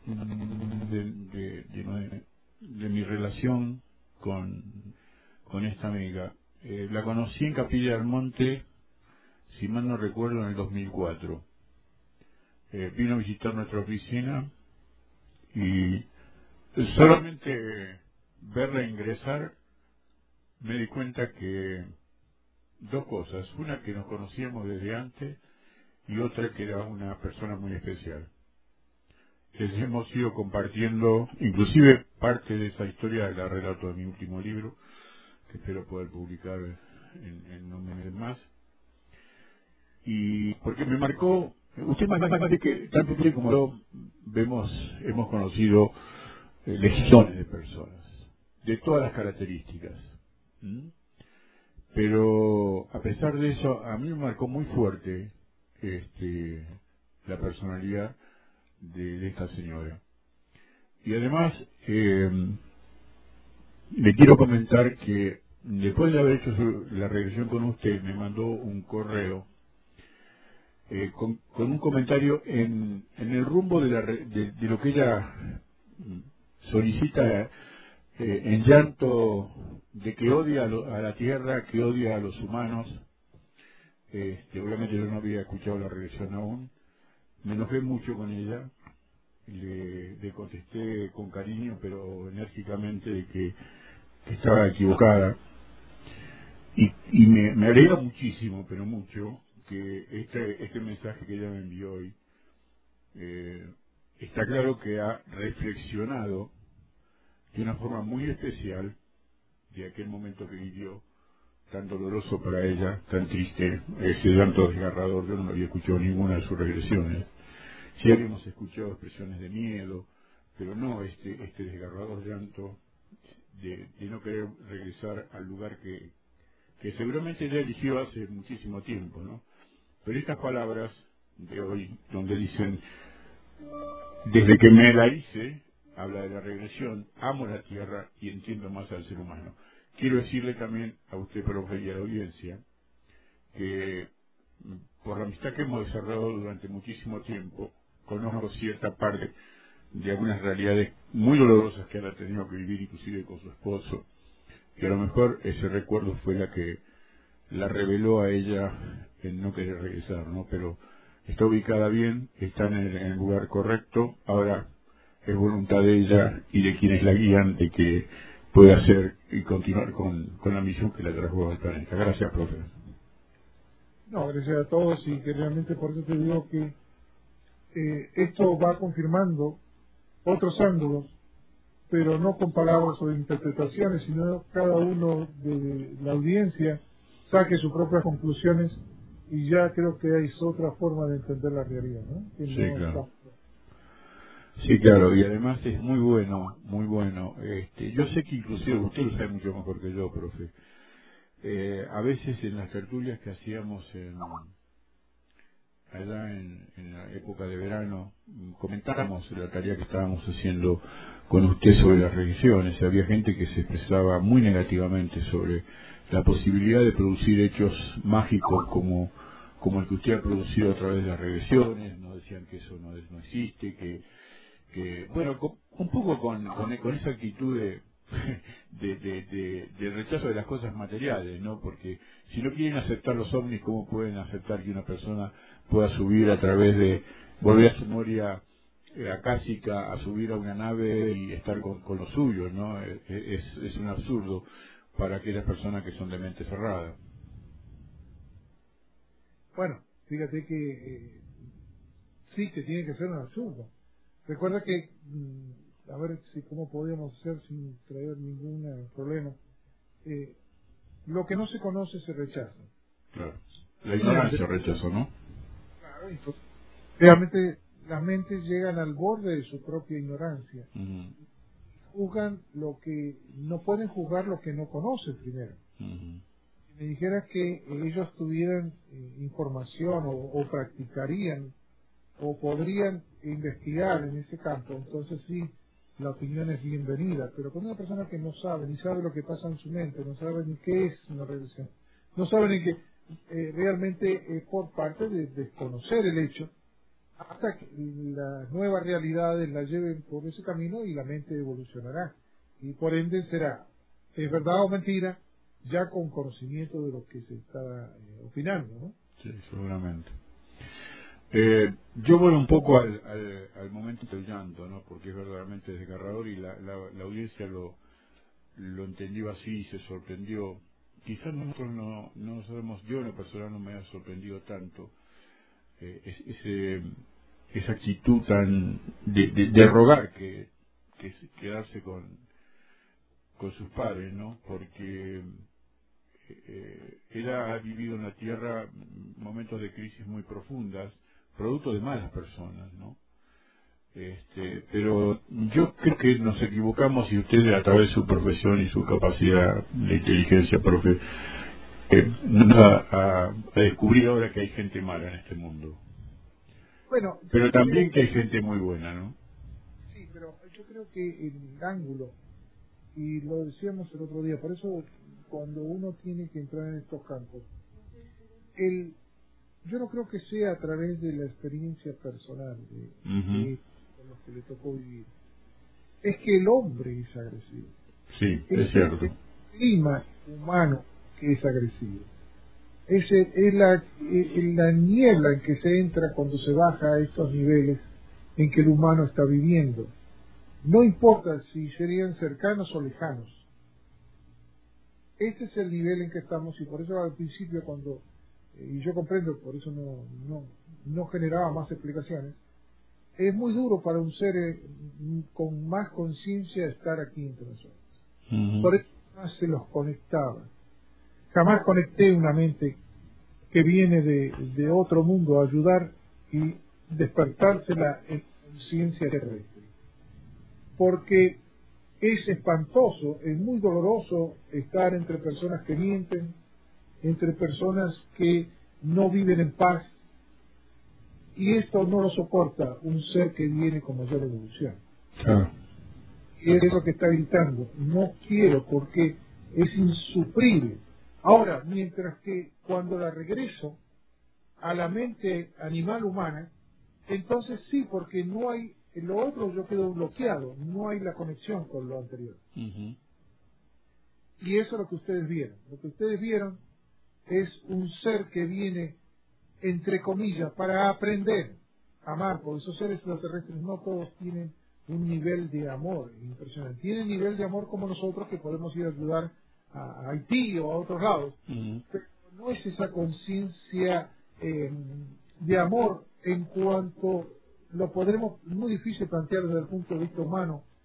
de mi relación con esta amiga. La conocí en Capilla del Monte, si mal no recuerdo, en el 2004. Vino a visitar nuestra oficina y solamente verla ingresar me di cuenta que dos cosas. Una, que nos conocíamos desde antes, y otra, que era una persona muy especial. Hemos ido compartiendo, inclusive parte de esa historia la relato de mi último libro, que espero poder publicar en un mes más. Y porque me marcó, usted más de que tanto usted como yo hemos conocido legiones de personas, de todas las características. Pero a pesar de eso, a mí me marcó muy fuerte la personalidad de esta señora. Y además le quiero comentar que después de haber hecho la regresión con usted, me mandó un correo con un comentario en el rumbo de lo que ella solicita, en llanto de que odia a la tierra, que odia a los humanos. Obviamente yo no había escuchado la regresión aún. Me enojé mucho con ella, le contesté con cariño pero enérgicamente de que estaba equivocada, y me alegra muchísimo, pero mucho, que este mensaje que ella me envió hoy, está claro que ha reflexionado de una forma muy especial de aquel momento que vivió, tan doloroso para ella, tan triste, ese llanto desgarrador. Yo no había escuchado ninguna de sus regresiones. Sí habíamos escuchado expresiones de miedo, pero no este desgarrador llanto de no querer regresar al lugar que seguramente ella eligió hace muchísimo tiempo, ¿no? Pero estas palabras de hoy, donde dicen, desde que me la hice, habla de la regresión, amo la tierra y entiendo más al ser humano. Quiero decirle también a usted, profe, y a la audiencia, que por la amistad que hemos desarrollado durante muchísimo tiempo, conozco cierta parte de algunas realidades muy dolorosas que él ha tenido que vivir, inclusive con su esposo, que a lo mejor ese recuerdo fue la que la reveló a ella en no querer regresar, ¿no? Pero está ubicada bien, está en el lugar correcto. Ahora es voluntad de ella y de quienes la guían de que pueda hacer y continuar con la misión que la trajo al planeta. Gracias, profe. No, gracias a todos, y que realmente por eso te digo que esto va confirmando otros ángulos pero no con palabras o interpretaciones, sino cada uno de la audiencia saque sus propias conclusiones, y ya creo que es otra forma de entender la realidad, ¿no? Que Sí, no claro. está... Sí, claro, y además es muy bueno, muy bueno. Yo sé que inclusive usted lo sabe mucho mejor que yo, profe. A veces en las tertulias que hacíamos allá en la época de verano, comentábamos la tarea que estábamos haciendo con usted sobre las religiones. Había gente que se expresaba muy negativamente sobre la posibilidad de producir hechos mágicos como el que usted ha producido a través de las regresiones. Nos decían que eso no existe, que bueno, un poco con esa actitud de rechazo de las cosas materiales, ¿no? Porque si no quieren aceptar los ovnis, ¿cómo pueden aceptar que una persona pueda subir a través de volver a su memoria acásica, a subir a una nave y estar con los suyos, ¿no? Es un absurdo para aquellas personas que son de mente cerrada. Bueno, fíjate que sí, que tiene que ser un absurdo. Recuerda que, a ver si cómo podíamos hacer sin traer ningún problema, lo que no se conoce se rechaza. Claro. La ignorancia rechazo, ¿no? Claro, entonces, realmente las mentes llegan al borde de su propia ignorancia. Juzgan lo que no pueden juzgar, lo que no conocen primero. Si me dijeras que ellos tuvieran información o practicarían o podrían investigar en ese campo, entonces sí, la opinión es bienvenida. Pero con una persona que no sabe, ni sabe lo que pasa en su mente, no sabe ni qué es una regresión, no sabe ni que realmente es por parte de desconocer el hecho, hasta que las nuevas realidades la lleven por ese camino y la mente evolucionará. Y por ende será, es verdad o mentira, ya con conocimiento de lo que se está opinando, ¿no? Sí, seguramente. Yo vuelvo un poco al momento del llanto, ¿no? Porque es verdaderamente desgarrador y la audiencia lo entendió así y se sorprendió. Quizás nosotros no sabemos, yo en lo personal no me ha sorprendido tanto esa actitud tan de rogar que quedarse con sus padres, ¿no? Porque él ha vivido en la tierra momentos de crisis muy profundas, producto de malas personas, ¿no? Pero yo creo que nos equivocamos y usted, a través de su profesión y su capacidad de inteligencia, profe, a descubrir ahora que hay gente mala en este mundo. Bueno, pero también que hay gente muy buena, ¿no? Sí, pero yo creo que el ángulo, y lo decíamos el otro día, por eso cuando uno tiene que entrar en estos campos, yo no creo que sea a través de la experiencia personal de con los que le tocó vivir. Es que el hombre es agresivo. Sí, es cierto. El clima humano que es agresivo. Es la niebla en que se entra cuando se baja a estos niveles en que el humano está viviendo. No importa si serían cercanos o lejanos. Ese es el nivel en que estamos, y por eso al principio cuando, y yo comprendo, por eso no generaba más explicaciones, es muy duro para un ser con más conciencia estar aquí entre nosotros. Por eso más se los conectaba. Jamás conecté una mente que viene de otro mundo a ayudar y despertársela en conciencia terrestre. Porque es espantoso, es muy doloroso estar entre personas que mienten, entre personas que no viven en paz, y esto no lo soporta un ser que viene con mayor evolución. Y es lo que está gritando, no quiero, porque es insufrible. Ahora, mientras que cuando la regreso a la mente animal humana, entonces sí, porque no hay, en lo otro yo quedo bloqueado, no hay la conexión con lo anterior. Y eso es lo que ustedes vieron. Lo que ustedes vieron es un ser que viene, entre comillas, para aprender a amar, porque esos seres extraterrestres no todos tienen un nivel de amor impresionante. Tienen nivel de amor como nosotros, que podemos ir a ayudar a Haití o a otros lados, pero no es esa conciencia de amor en cuanto lo podremos, muy difícil plantear desde el punto de vista humano,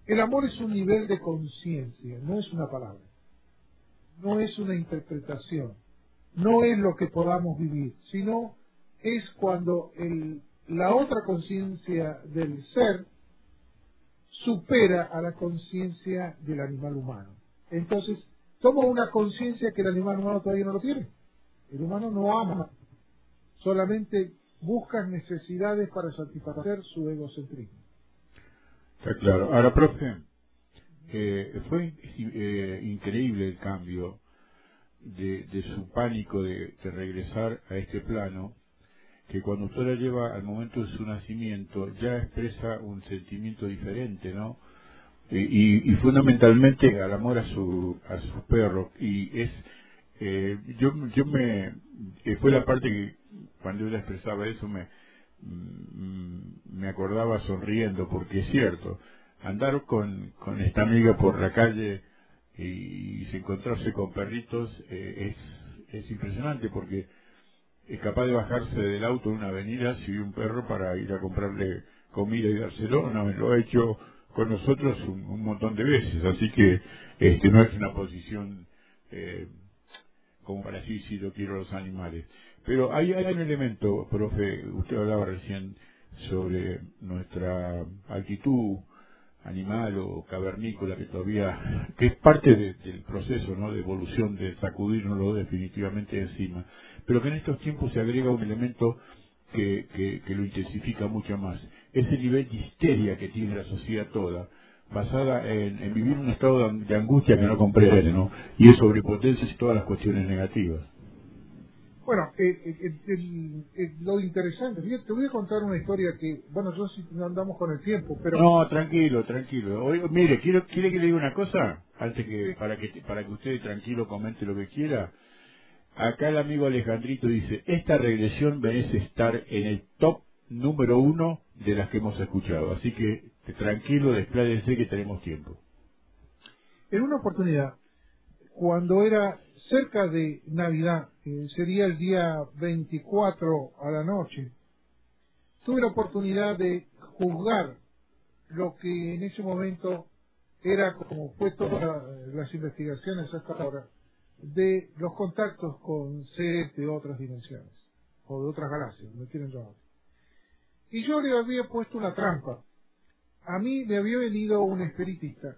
El amor es un nivel de conciencia, no es una palabra, no es una interpretación, no es lo que podamos vivir, sino es cuando la otra conciencia del ser supera a la conciencia del animal humano. Entonces, toma una conciencia que el animal humano todavía no lo tiene. El humano no ama, solamente busca necesidades para satisfacer su egocentrismo. Está claro. Ahora, profe, fue increíble el cambio de su pánico de regresar a este plano, que cuando usted la lleva al momento de su nacimiento ya expresa un sentimiento diferente, ¿no? Y fundamentalmente al amor a sus perros. Y es fue la parte que cuando ella expresaba eso me acordaba sonriendo, porque es cierto, andar con esta amiga por la calle y encontrarse con perritos es impresionante, porque es capaz de bajarse del auto en una avenida si ve un perro para ir a comprarle comida y dárselo. No, lo ha hecho con nosotros un montón de veces, así que no es una posición como para decir si yo quiero los animales. Pero hay un elemento, profe, usted hablaba recién sobre nuestra actitud animal o cavernícola que es parte del proceso, ¿no?, de evolución, de sacudírnoslo definitivamente encima, pero que en estos tiempos se agrega un elemento que lo intensifica mucho más, ese nivel de histeria que tiene la sociedad toda, basada en vivir un estado de angustia que no comprende, ¿no?, y es sobrepotencia y todas las cuestiones negativas. Bueno, lo interesante, te voy a contar una historia que, bueno, yo sí no andamos con el tiempo, pero... No, tranquilo. Hoy, mire, ¿quiere que le diga una cosa? Antes que, para que usted tranquilo comente lo que quiera. Acá el amigo Alejandrito dice, esta regresión merece estar en el top número 1 de las que hemos escuchado. Así que, tranquilo, despláyese que tenemos tiempo. En una oportunidad, cuando era cerca de Navidad, sería el día 24 a la noche, tuve la oportunidad de juzgar lo que en ese momento era, como fue todas las investigaciones hasta ahora, de los contactos con seres de otras dimensiones, o de otras galaxias, me quieren llamar. Y yo le había puesto una trampa. A mí me había venido un espiritista,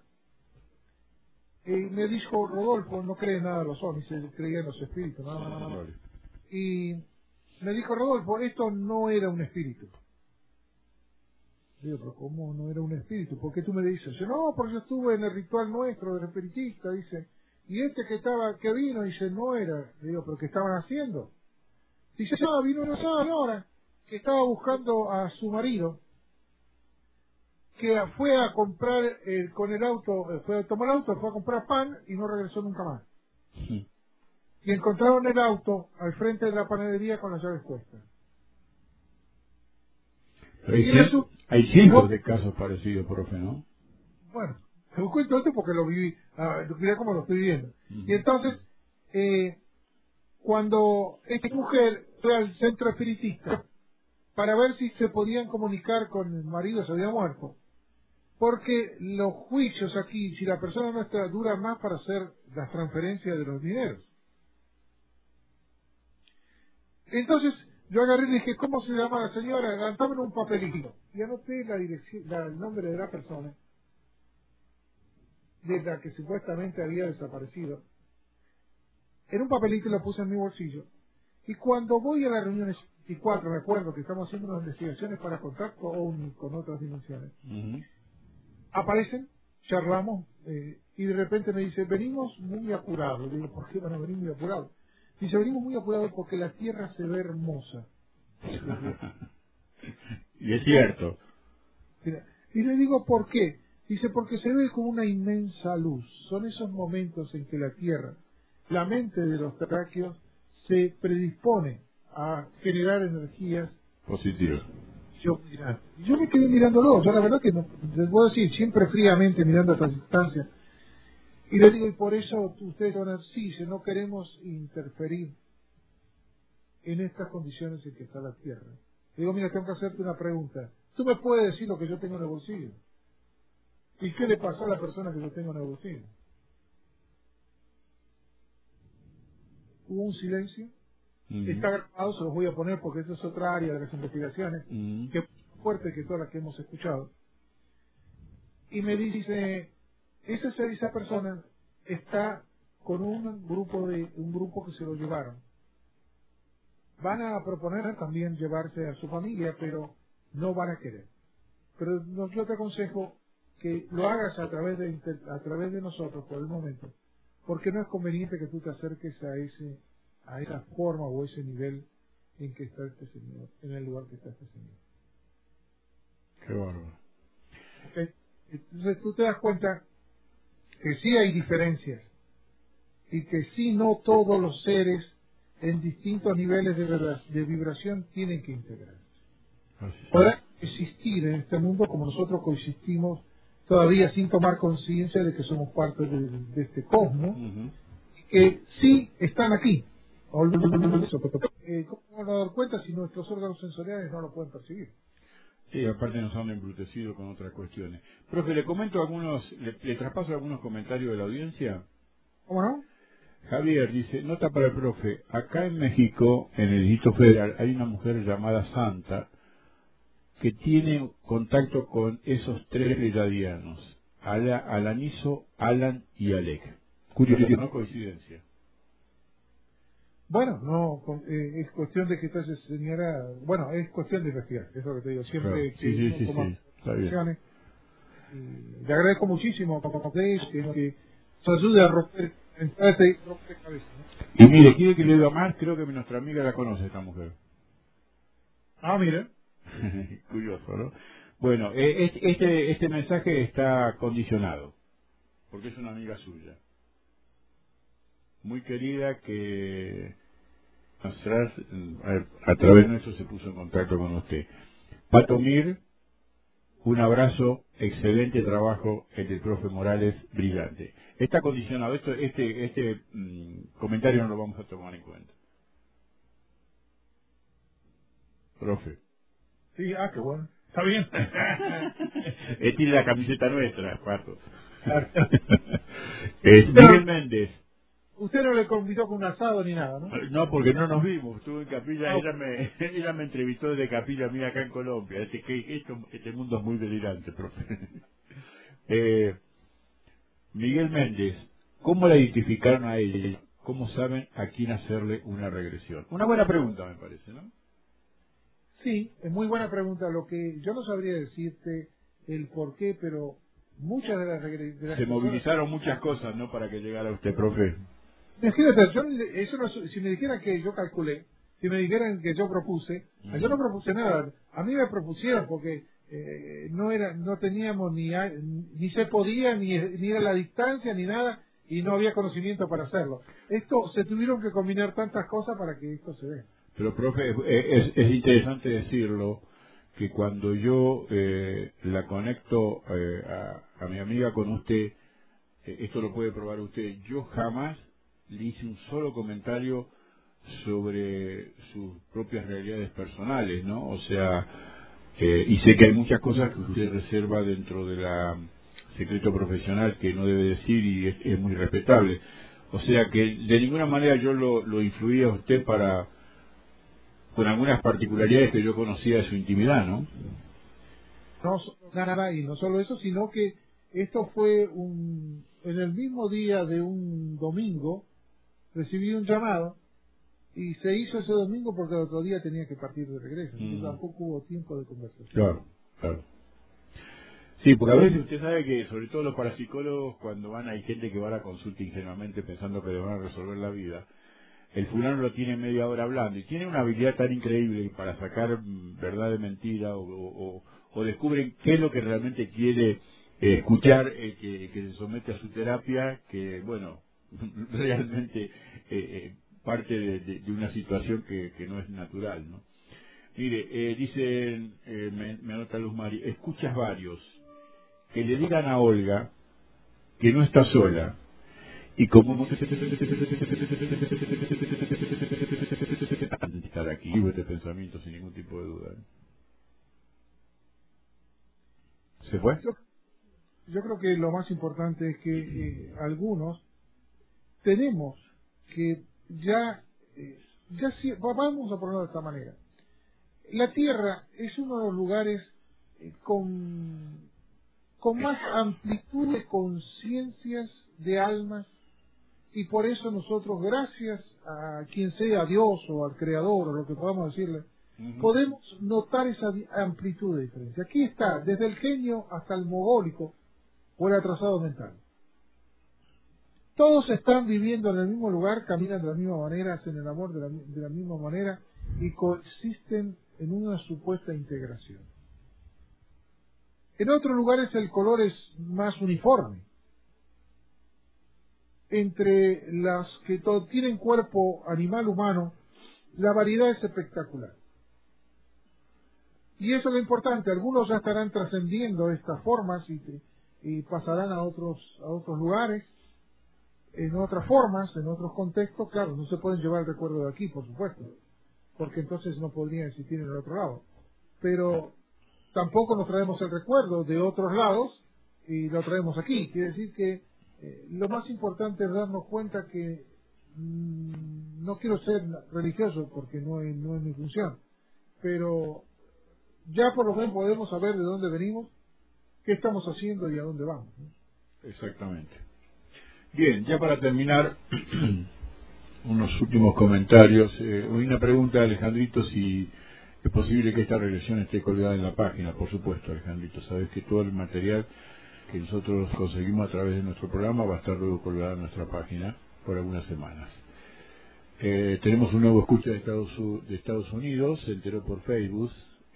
me dijo, Rodolfo, no cree nada de los ovnis, él creía en los espíritus, no. Y me dijo, Rodolfo, esto no era un espíritu. Digo, pero ¿cómo no era un espíritu? ¿Por qué tú me dices? Yo, no, porque yo estuve en el ritual nuestro del espiritista, dice, y que vino, dice, no era. Le digo, ¿pero qué estaban haciendo? Dice, no, vino una señora que estaba buscando a su marido, que fue a comprar con el auto, fue a tomar el auto, fue a comprar pan y no regresó nunca más. Sí. Y encontraron el auto al frente de la panadería con las llaves puestas. Hay cientos de casos parecidos, profe, ¿no? Bueno, te lo cuento esto porque lo viví, mirá cómo lo estoy viviendo. Y entonces, cuando esta mujer fue al centro espiritista para ver si se podían comunicar con el marido, se había muerto, porque los juicios aquí, si la persona no está, dura más para hacer las transferencias de los dineros. Entonces, yo agarré y le dije, ¿cómo se llama la señora? Lanzámelo un papelito. Y anoté la dirección, el nombre de la persona, de la que supuestamente había desaparecido. En un papelito lo puse en mi bolsillo. Y cuando voy a la reunión 24, recuerdo que estamos haciendo unas investigaciones para contacto con otras dimensiones. Aparecen, charlamos, y de repente me dice, venimos muy apurados. Le digo, ¿por qué van a venir muy apurados? Dice, venimos muy apurados porque la Tierra se ve hermosa. Y es cierto. Y le digo, ¿por qué? Dice, porque se ve como una inmensa luz. Son esos momentos en que la Tierra, la mente de los terráqueos, se predispone a generar energías positivas. Yo me quedé mirándolo, yo la verdad que no, les puedo decir, siempre fríamente mirando a estas distancias. Y le digo, y por eso ustedes van a decir, sí, si no queremos interferir en estas condiciones en que está la Tierra. Le digo, mira, tengo que hacerte una pregunta. ¿Tú me puedes decir lo que yo tengo en el bolsillo? ¿Y qué le pasó a la persona que yo tengo en Agustín? Hubo un silencio. Está grabado, se los voy a poner porque esa es otra área de las investigaciones, que es más fuerte que todas las que hemos escuchado. Y me dice, esa persona está con un grupo que se lo llevaron. Van a proponer también llevarse a su familia, pero no van a querer. Pero yo te aconsejo que lo hagas a través de nosotros por el momento, porque no es conveniente que tú te acerques a esa forma o ese nivel en que está este señor, en el lugar que está este señor. Qué bárbaro. ¿Okay? Entonces tú te das cuenta que sí hay diferencias y que sí no todos los seres en distintos niveles de vibración tienen que integrarse. Podrán existir en este mundo como nosotros coexistimos todavía sin tomar conciencia de que somos parte de este cosmos, que sí están aquí. ¿Cómo van a dar cuenta si nuestros órganos sensoriales no lo pueden percibir? Sí, aparte nos han embrutecido con otras cuestiones. Profe, le comento le traspaso algunos comentarios de la audiencia. ¿Cómo no? Javier dice, nota para el profe, acá en México, en el Distrito Federal, hay una mujer llamada Santa que tiene contacto con esos tres pleiadianos, Alaniso, Alan y Alec. Curioso, no coincidencia. Bueno, no, es cuestión de que esta señora, bueno, es cuestión de investigar, es lo que te digo, siempre claro. Sí, está bien. Y le agradezco muchísimo que nos ayude a romper cabeza, ¿no? Y mire, quiere que le diga más, creo que nuestra amiga la conoce, esta mujer. Ah, mira. Curioso, ¿no? Bueno, este mensaje está condicionado, porque es una amiga suya, muy querida, que a través de nuestro se puso en contacto con usted. Pato Mir, un abrazo, excelente trabajo, el del profe Morales, brillante. Está condicionado, este comentario no lo vamos a tomar en cuenta. Profe. Sí, qué bueno. Está bien. Tiene la camiseta nuestra, Pato. Miguel Méndez. Usted no le convidó con un asado ni nada, ¿no? No, porque no nos vimos. Estuve en Capilla, ella me entrevistó desde Capilla, mira, acá en Colombia. Este mundo es muy delirante, profe. Miguel Méndez, ¿cómo la identificaron a ella? ¿Cómo saben a quién hacerle una regresión? Una buena pregunta, me parece, ¿no? Sí, es muy buena pregunta. Lo que yo no sabría decirte el por qué, pero muchas de las regresiones... Se movilizaron muchas cosas, ¿no?, para que llegara usted, profe. Si me dijeran que yo calculé, si me dijeran que yo propuse, yo no propuse nada. A mí me propusieron porque no teníamos ni se podía, ni era la distancia, ni nada, y no había conocimiento para hacerlo. Se tuvieron que combinar tantas cosas para que esto se dé. Pero, profe, es interesante decirlo, que cuando yo la conecto a mi amiga con usted, esto lo puede probar usted, yo jamás le hice un solo comentario sobre sus propias realidades personales, ¿no? O sea, y sé que hay muchas cosas que usted reserva dentro de la secreto profesional que no debe decir, y es muy respetable. O sea que de ninguna manera yo lo influía a usted con algunas particularidades que yo conocía de su intimidad, ¿no? No, nada, y no solo eso, sino que esto fue en el mismo día de un domingo, recibí un llamado, y se hizo ese domingo porque el otro día tenía que partir de regreso, entonces tampoco hubo tiempo de conversación. Claro. Sí, porque a veces usted sabe que, sobre todo los parapsicólogos, cuando hay gente que va a la consulta ingenuamente pensando que le van a resolver la vida, el fulano lo tiene media hora hablando y tiene una habilidad tan increíble para sacar verdad de mentira o descubren qué es lo que realmente quiere escuchar que se somete a su terapia, que bueno, realmente parte de una situación que no es natural, ¿no? Mire, dice, me anota Luz Mari, escuchas varios que le digan a Olga que no está sola, y como estar aquí, vivo este pensamiento sin ningún tipo de duda. ¿Se fue? yo creo que lo más importante es que algunos tenemos que vamos a ponerlo de esta manera. La Tierra es uno de los lugares con más amplitud de conciencias, de almas, y por eso nosotros, gracias a quien sea, a Dios o al Creador, o lo que podamos decirle, podemos notar esa amplitud de diferencia. Aquí está, desde el genio hasta el mogólico o el atrasado mental. Todos están viviendo en el mismo lugar, caminan de la misma manera, hacen el amor de la misma manera y coexisten en una supuesta integración. En otros lugares el color es más uniforme. Entre las que tienen cuerpo animal humano, la variedad es espectacular. Y eso es lo importante. Algunos ya estarán trascendiendo estas formas y pasarán a otros lugares, en otras formas, en otros contextos. Claro, no se pueden llevar el recuerdo de aquí, por supuesto, porque entonces no podría existir en el otro lado. Pero tampoco nos traemos el recuerdo de otros lados y lo traemos aquí. Quiere decir que lo más importante es darnos cuenta que no quiero ser religioso porque no es mi función, pero ya por lo menos podemos saber de dónde venimos, qué estamos haciendo y a dónde vamos, ¿no? Exactamente. Bien, ya para terminar, unos últimos comentarios. Una pregunta de Alejandrito, si es posible que esta regresión esté colgada en la página. Por supuesto, Alejandrito, sabes que todo el material que nosotros conseguimos a través de nuestro programa va a estar luego colgado en nuestra página por algunas semanas. Tenemos un nuevo escucha de Estados Unidos, se enteró por Facebook,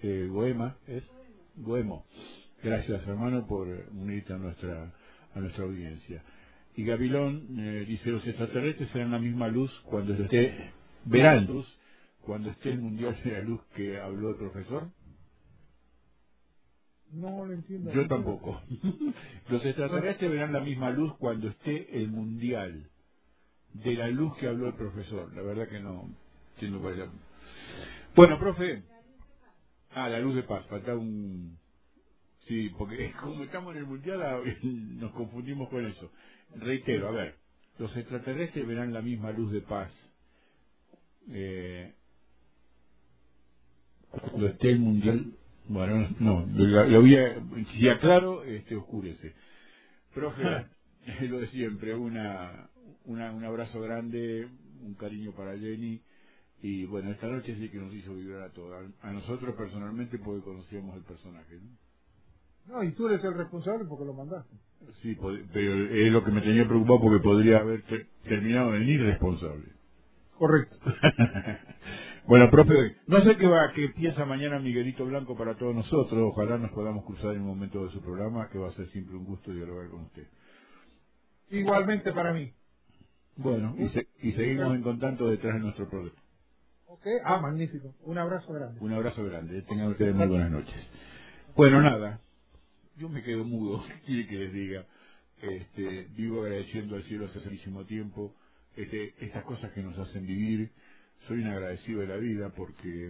Goemo. Gracias, hermano, por unirte a nuestra audiencia. Y Gavilón dice, los extraterrestres serán la misma luz cuando verán luz cuando esté el Mundial de la Luz que habló el profesor. No lo entiendo. Yo tampoco. Los extraterrestres verán la misma luz cuando esté el Mundial de la Luz que habló el profesor. La verdad que no entiendo cuál es. Bueno, profe. La luz de paz. Falta un... Sí, porque como estamos en el Mundial nos confundimos con eso. Reitero, a ver. Los extraterrestres verán la misma luz de paz cuando esté el Mundial. Bueno, no, lo voy a, si aclaro, oscurece. Profe, lo de siempre, un abrazo grande, un cariño para Jenny, y bueno, esta noche sí que nos hizo vibrar a todos, a nosotros personalmente porque conocíamos el personaje, ¿no? No, y tú eres el responsable porque lo mandaste. Sí, pero es lo que me tenía preocupado porque podría haber terminado en irresponsable. Correcto. Bueno, profe, no sé qué piensa mañana Miguelito Blanco para todos nosotros. Ojalá nos podamos cruzar en un momento de su programa, que va a ser siempre un gusto dialogar con usted. Igualmente para mí. Bueno, y seguimos en contacto detrás de nuestro proyecto. Ok, magnífico. Un abrazo grande. Un abrazo grande. Tengan ustedes muy buenas noches. Bueno, nada, yo me quedo mudo. ¿Qué quiere que les diga? Vivo agradeciendo al cielo hace muchísimo tiempo estas cosas que nos hacen vivir. Soy un agradecido de la vida porque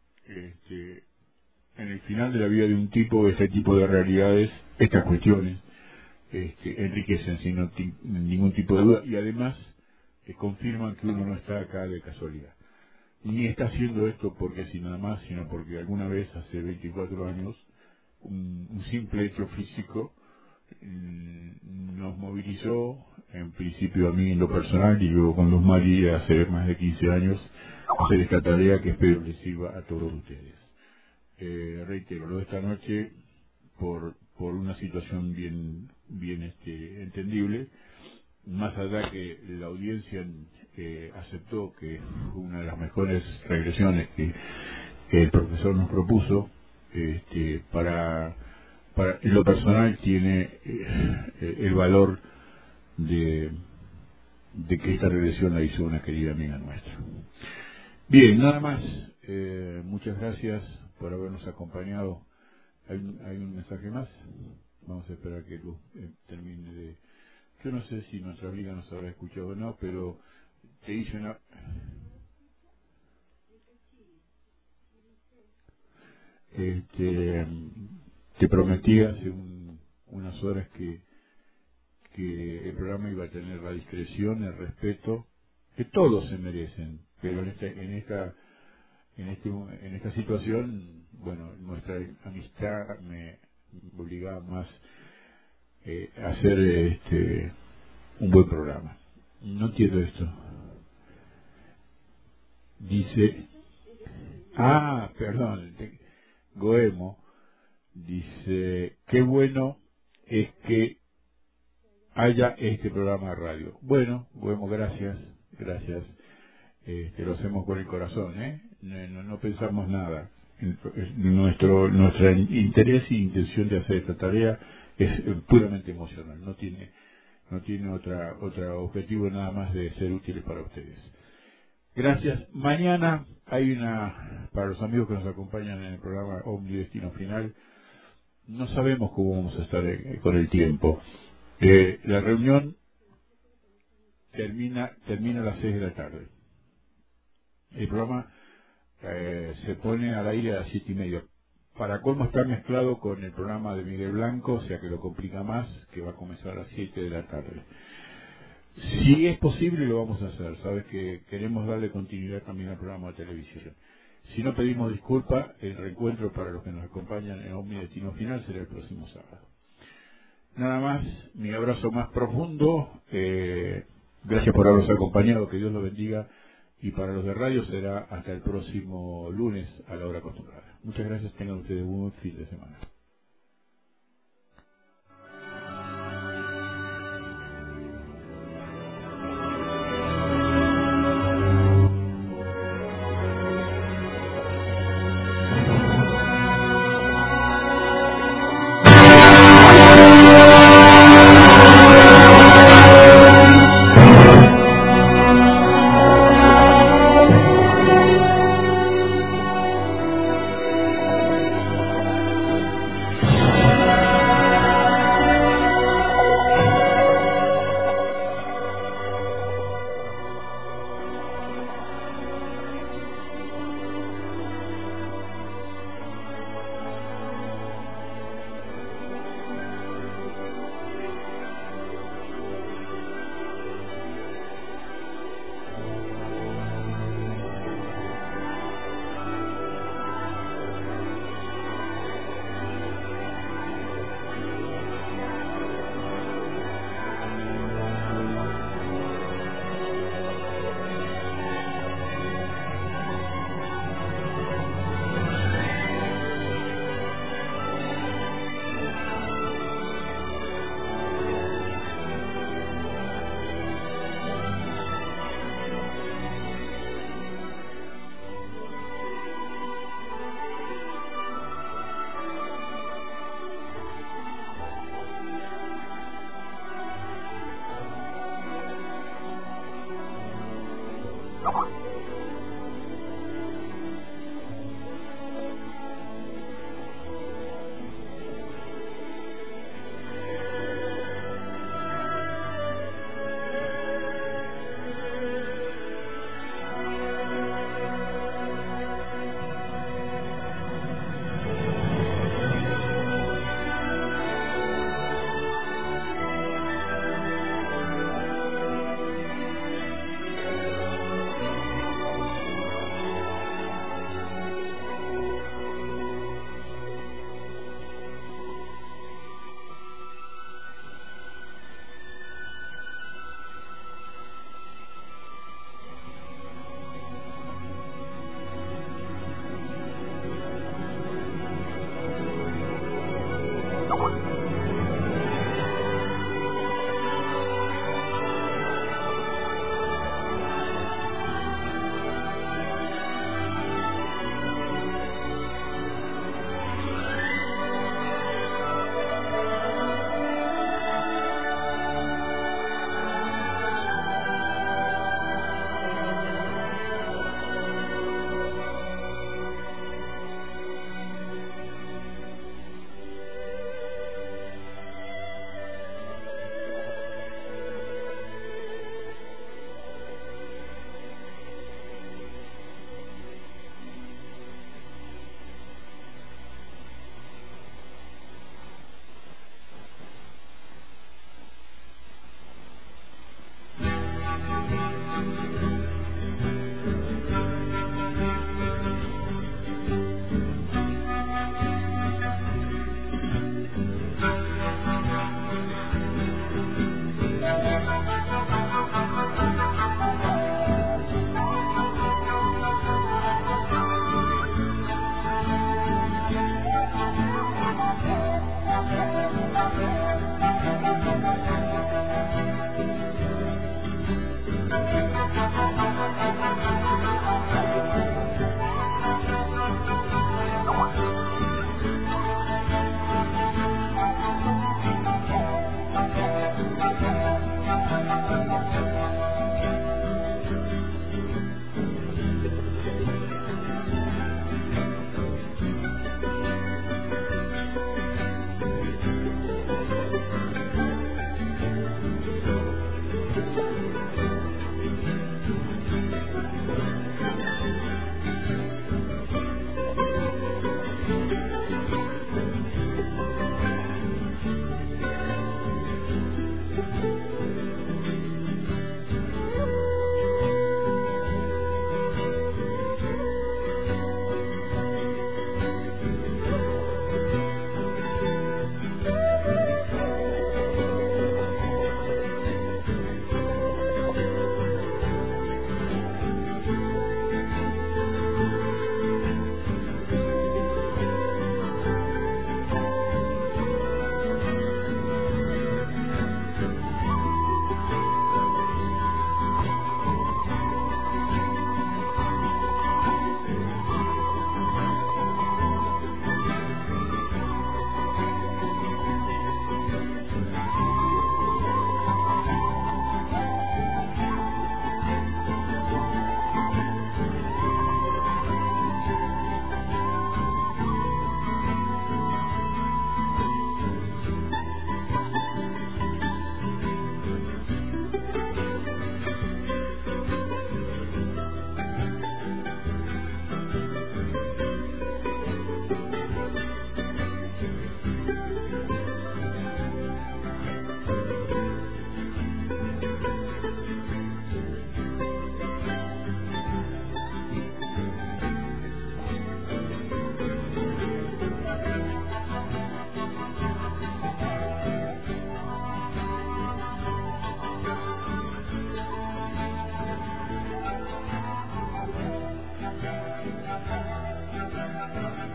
en el final de la vida de un tipo, este tipo de realidades, estas cuestiones, enriquecen sin ningún tipo de duda y además confirman que uno no está acá de casualidad. Ni está haciendo esto porque así nada más, sino porque alguna vez, hace 24 años, un simple hecho físico nos movilizó, en principio a mí en lo personal y luego con Luz María hace más de 15 años, a hacer esta tarea que espero les sirva a todos ustedes. Reitero, lo de esta noche, por una situación bien entendible, más allá que la audiencia aceptó que fue una de las mejores regresiones que el profesor nos propuso, para en lo personal tiene el valor de que esta regresión la hizo una querida amiga nuestra. Bien, nada más. Muchas gracias por habernos acompañado. ¿Hay un mensaje más? Vamos a esperar que Luz termine de... Yo no sé si nuestra amiga nos habrá escuchado o no, pero te hice una... Te prometí hace unas horas que el programa iba a tener la discreción, el respeto que todos se merecen, pero en esta situación, bueno, nuestra amistad me obligaba más a hacer un buen programa. No entiendo esto. Dice, perdón, Goemo dice, qué bueno es que haya este programa de radio. Bueno, Goemo, gracias. Lo hacemos con el corazón, no pensamos nada. Nuestra interés y intención de hacer esta tarea es puramente emocional, no tiene otro objetivo nada más de ser útiles para ustedes. Gracias. Mañana hay para los amigos que nos acompañan en el programa Omni Destino Final, no sabemos cómo vamos a estar con el tiempo. La reunión termina a las 6 de la tarde. El programa se pone al aire a las 7:30. Para colmo está mezclado con el programa de Miguel Blanco, o sea que lo complica más, que va a comenzar a las 7 de la tarde. Si es posible lo vamos a hacer, sabes que queremos darle continuidad también al programa de televisión. Si no pedimos disculpas, el reencuentro para los que nos acompañan en Omni Destino Final será el próximo sábado. Nada más, mi abrazo más profundo, gracias por habernos acompañado, que Dios los bendiga, y para los de radio será hasta el próximo lunes a la hora acostumbrada. Muchas gracias, tengan ustedes un buen fin de semana.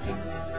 Thank you.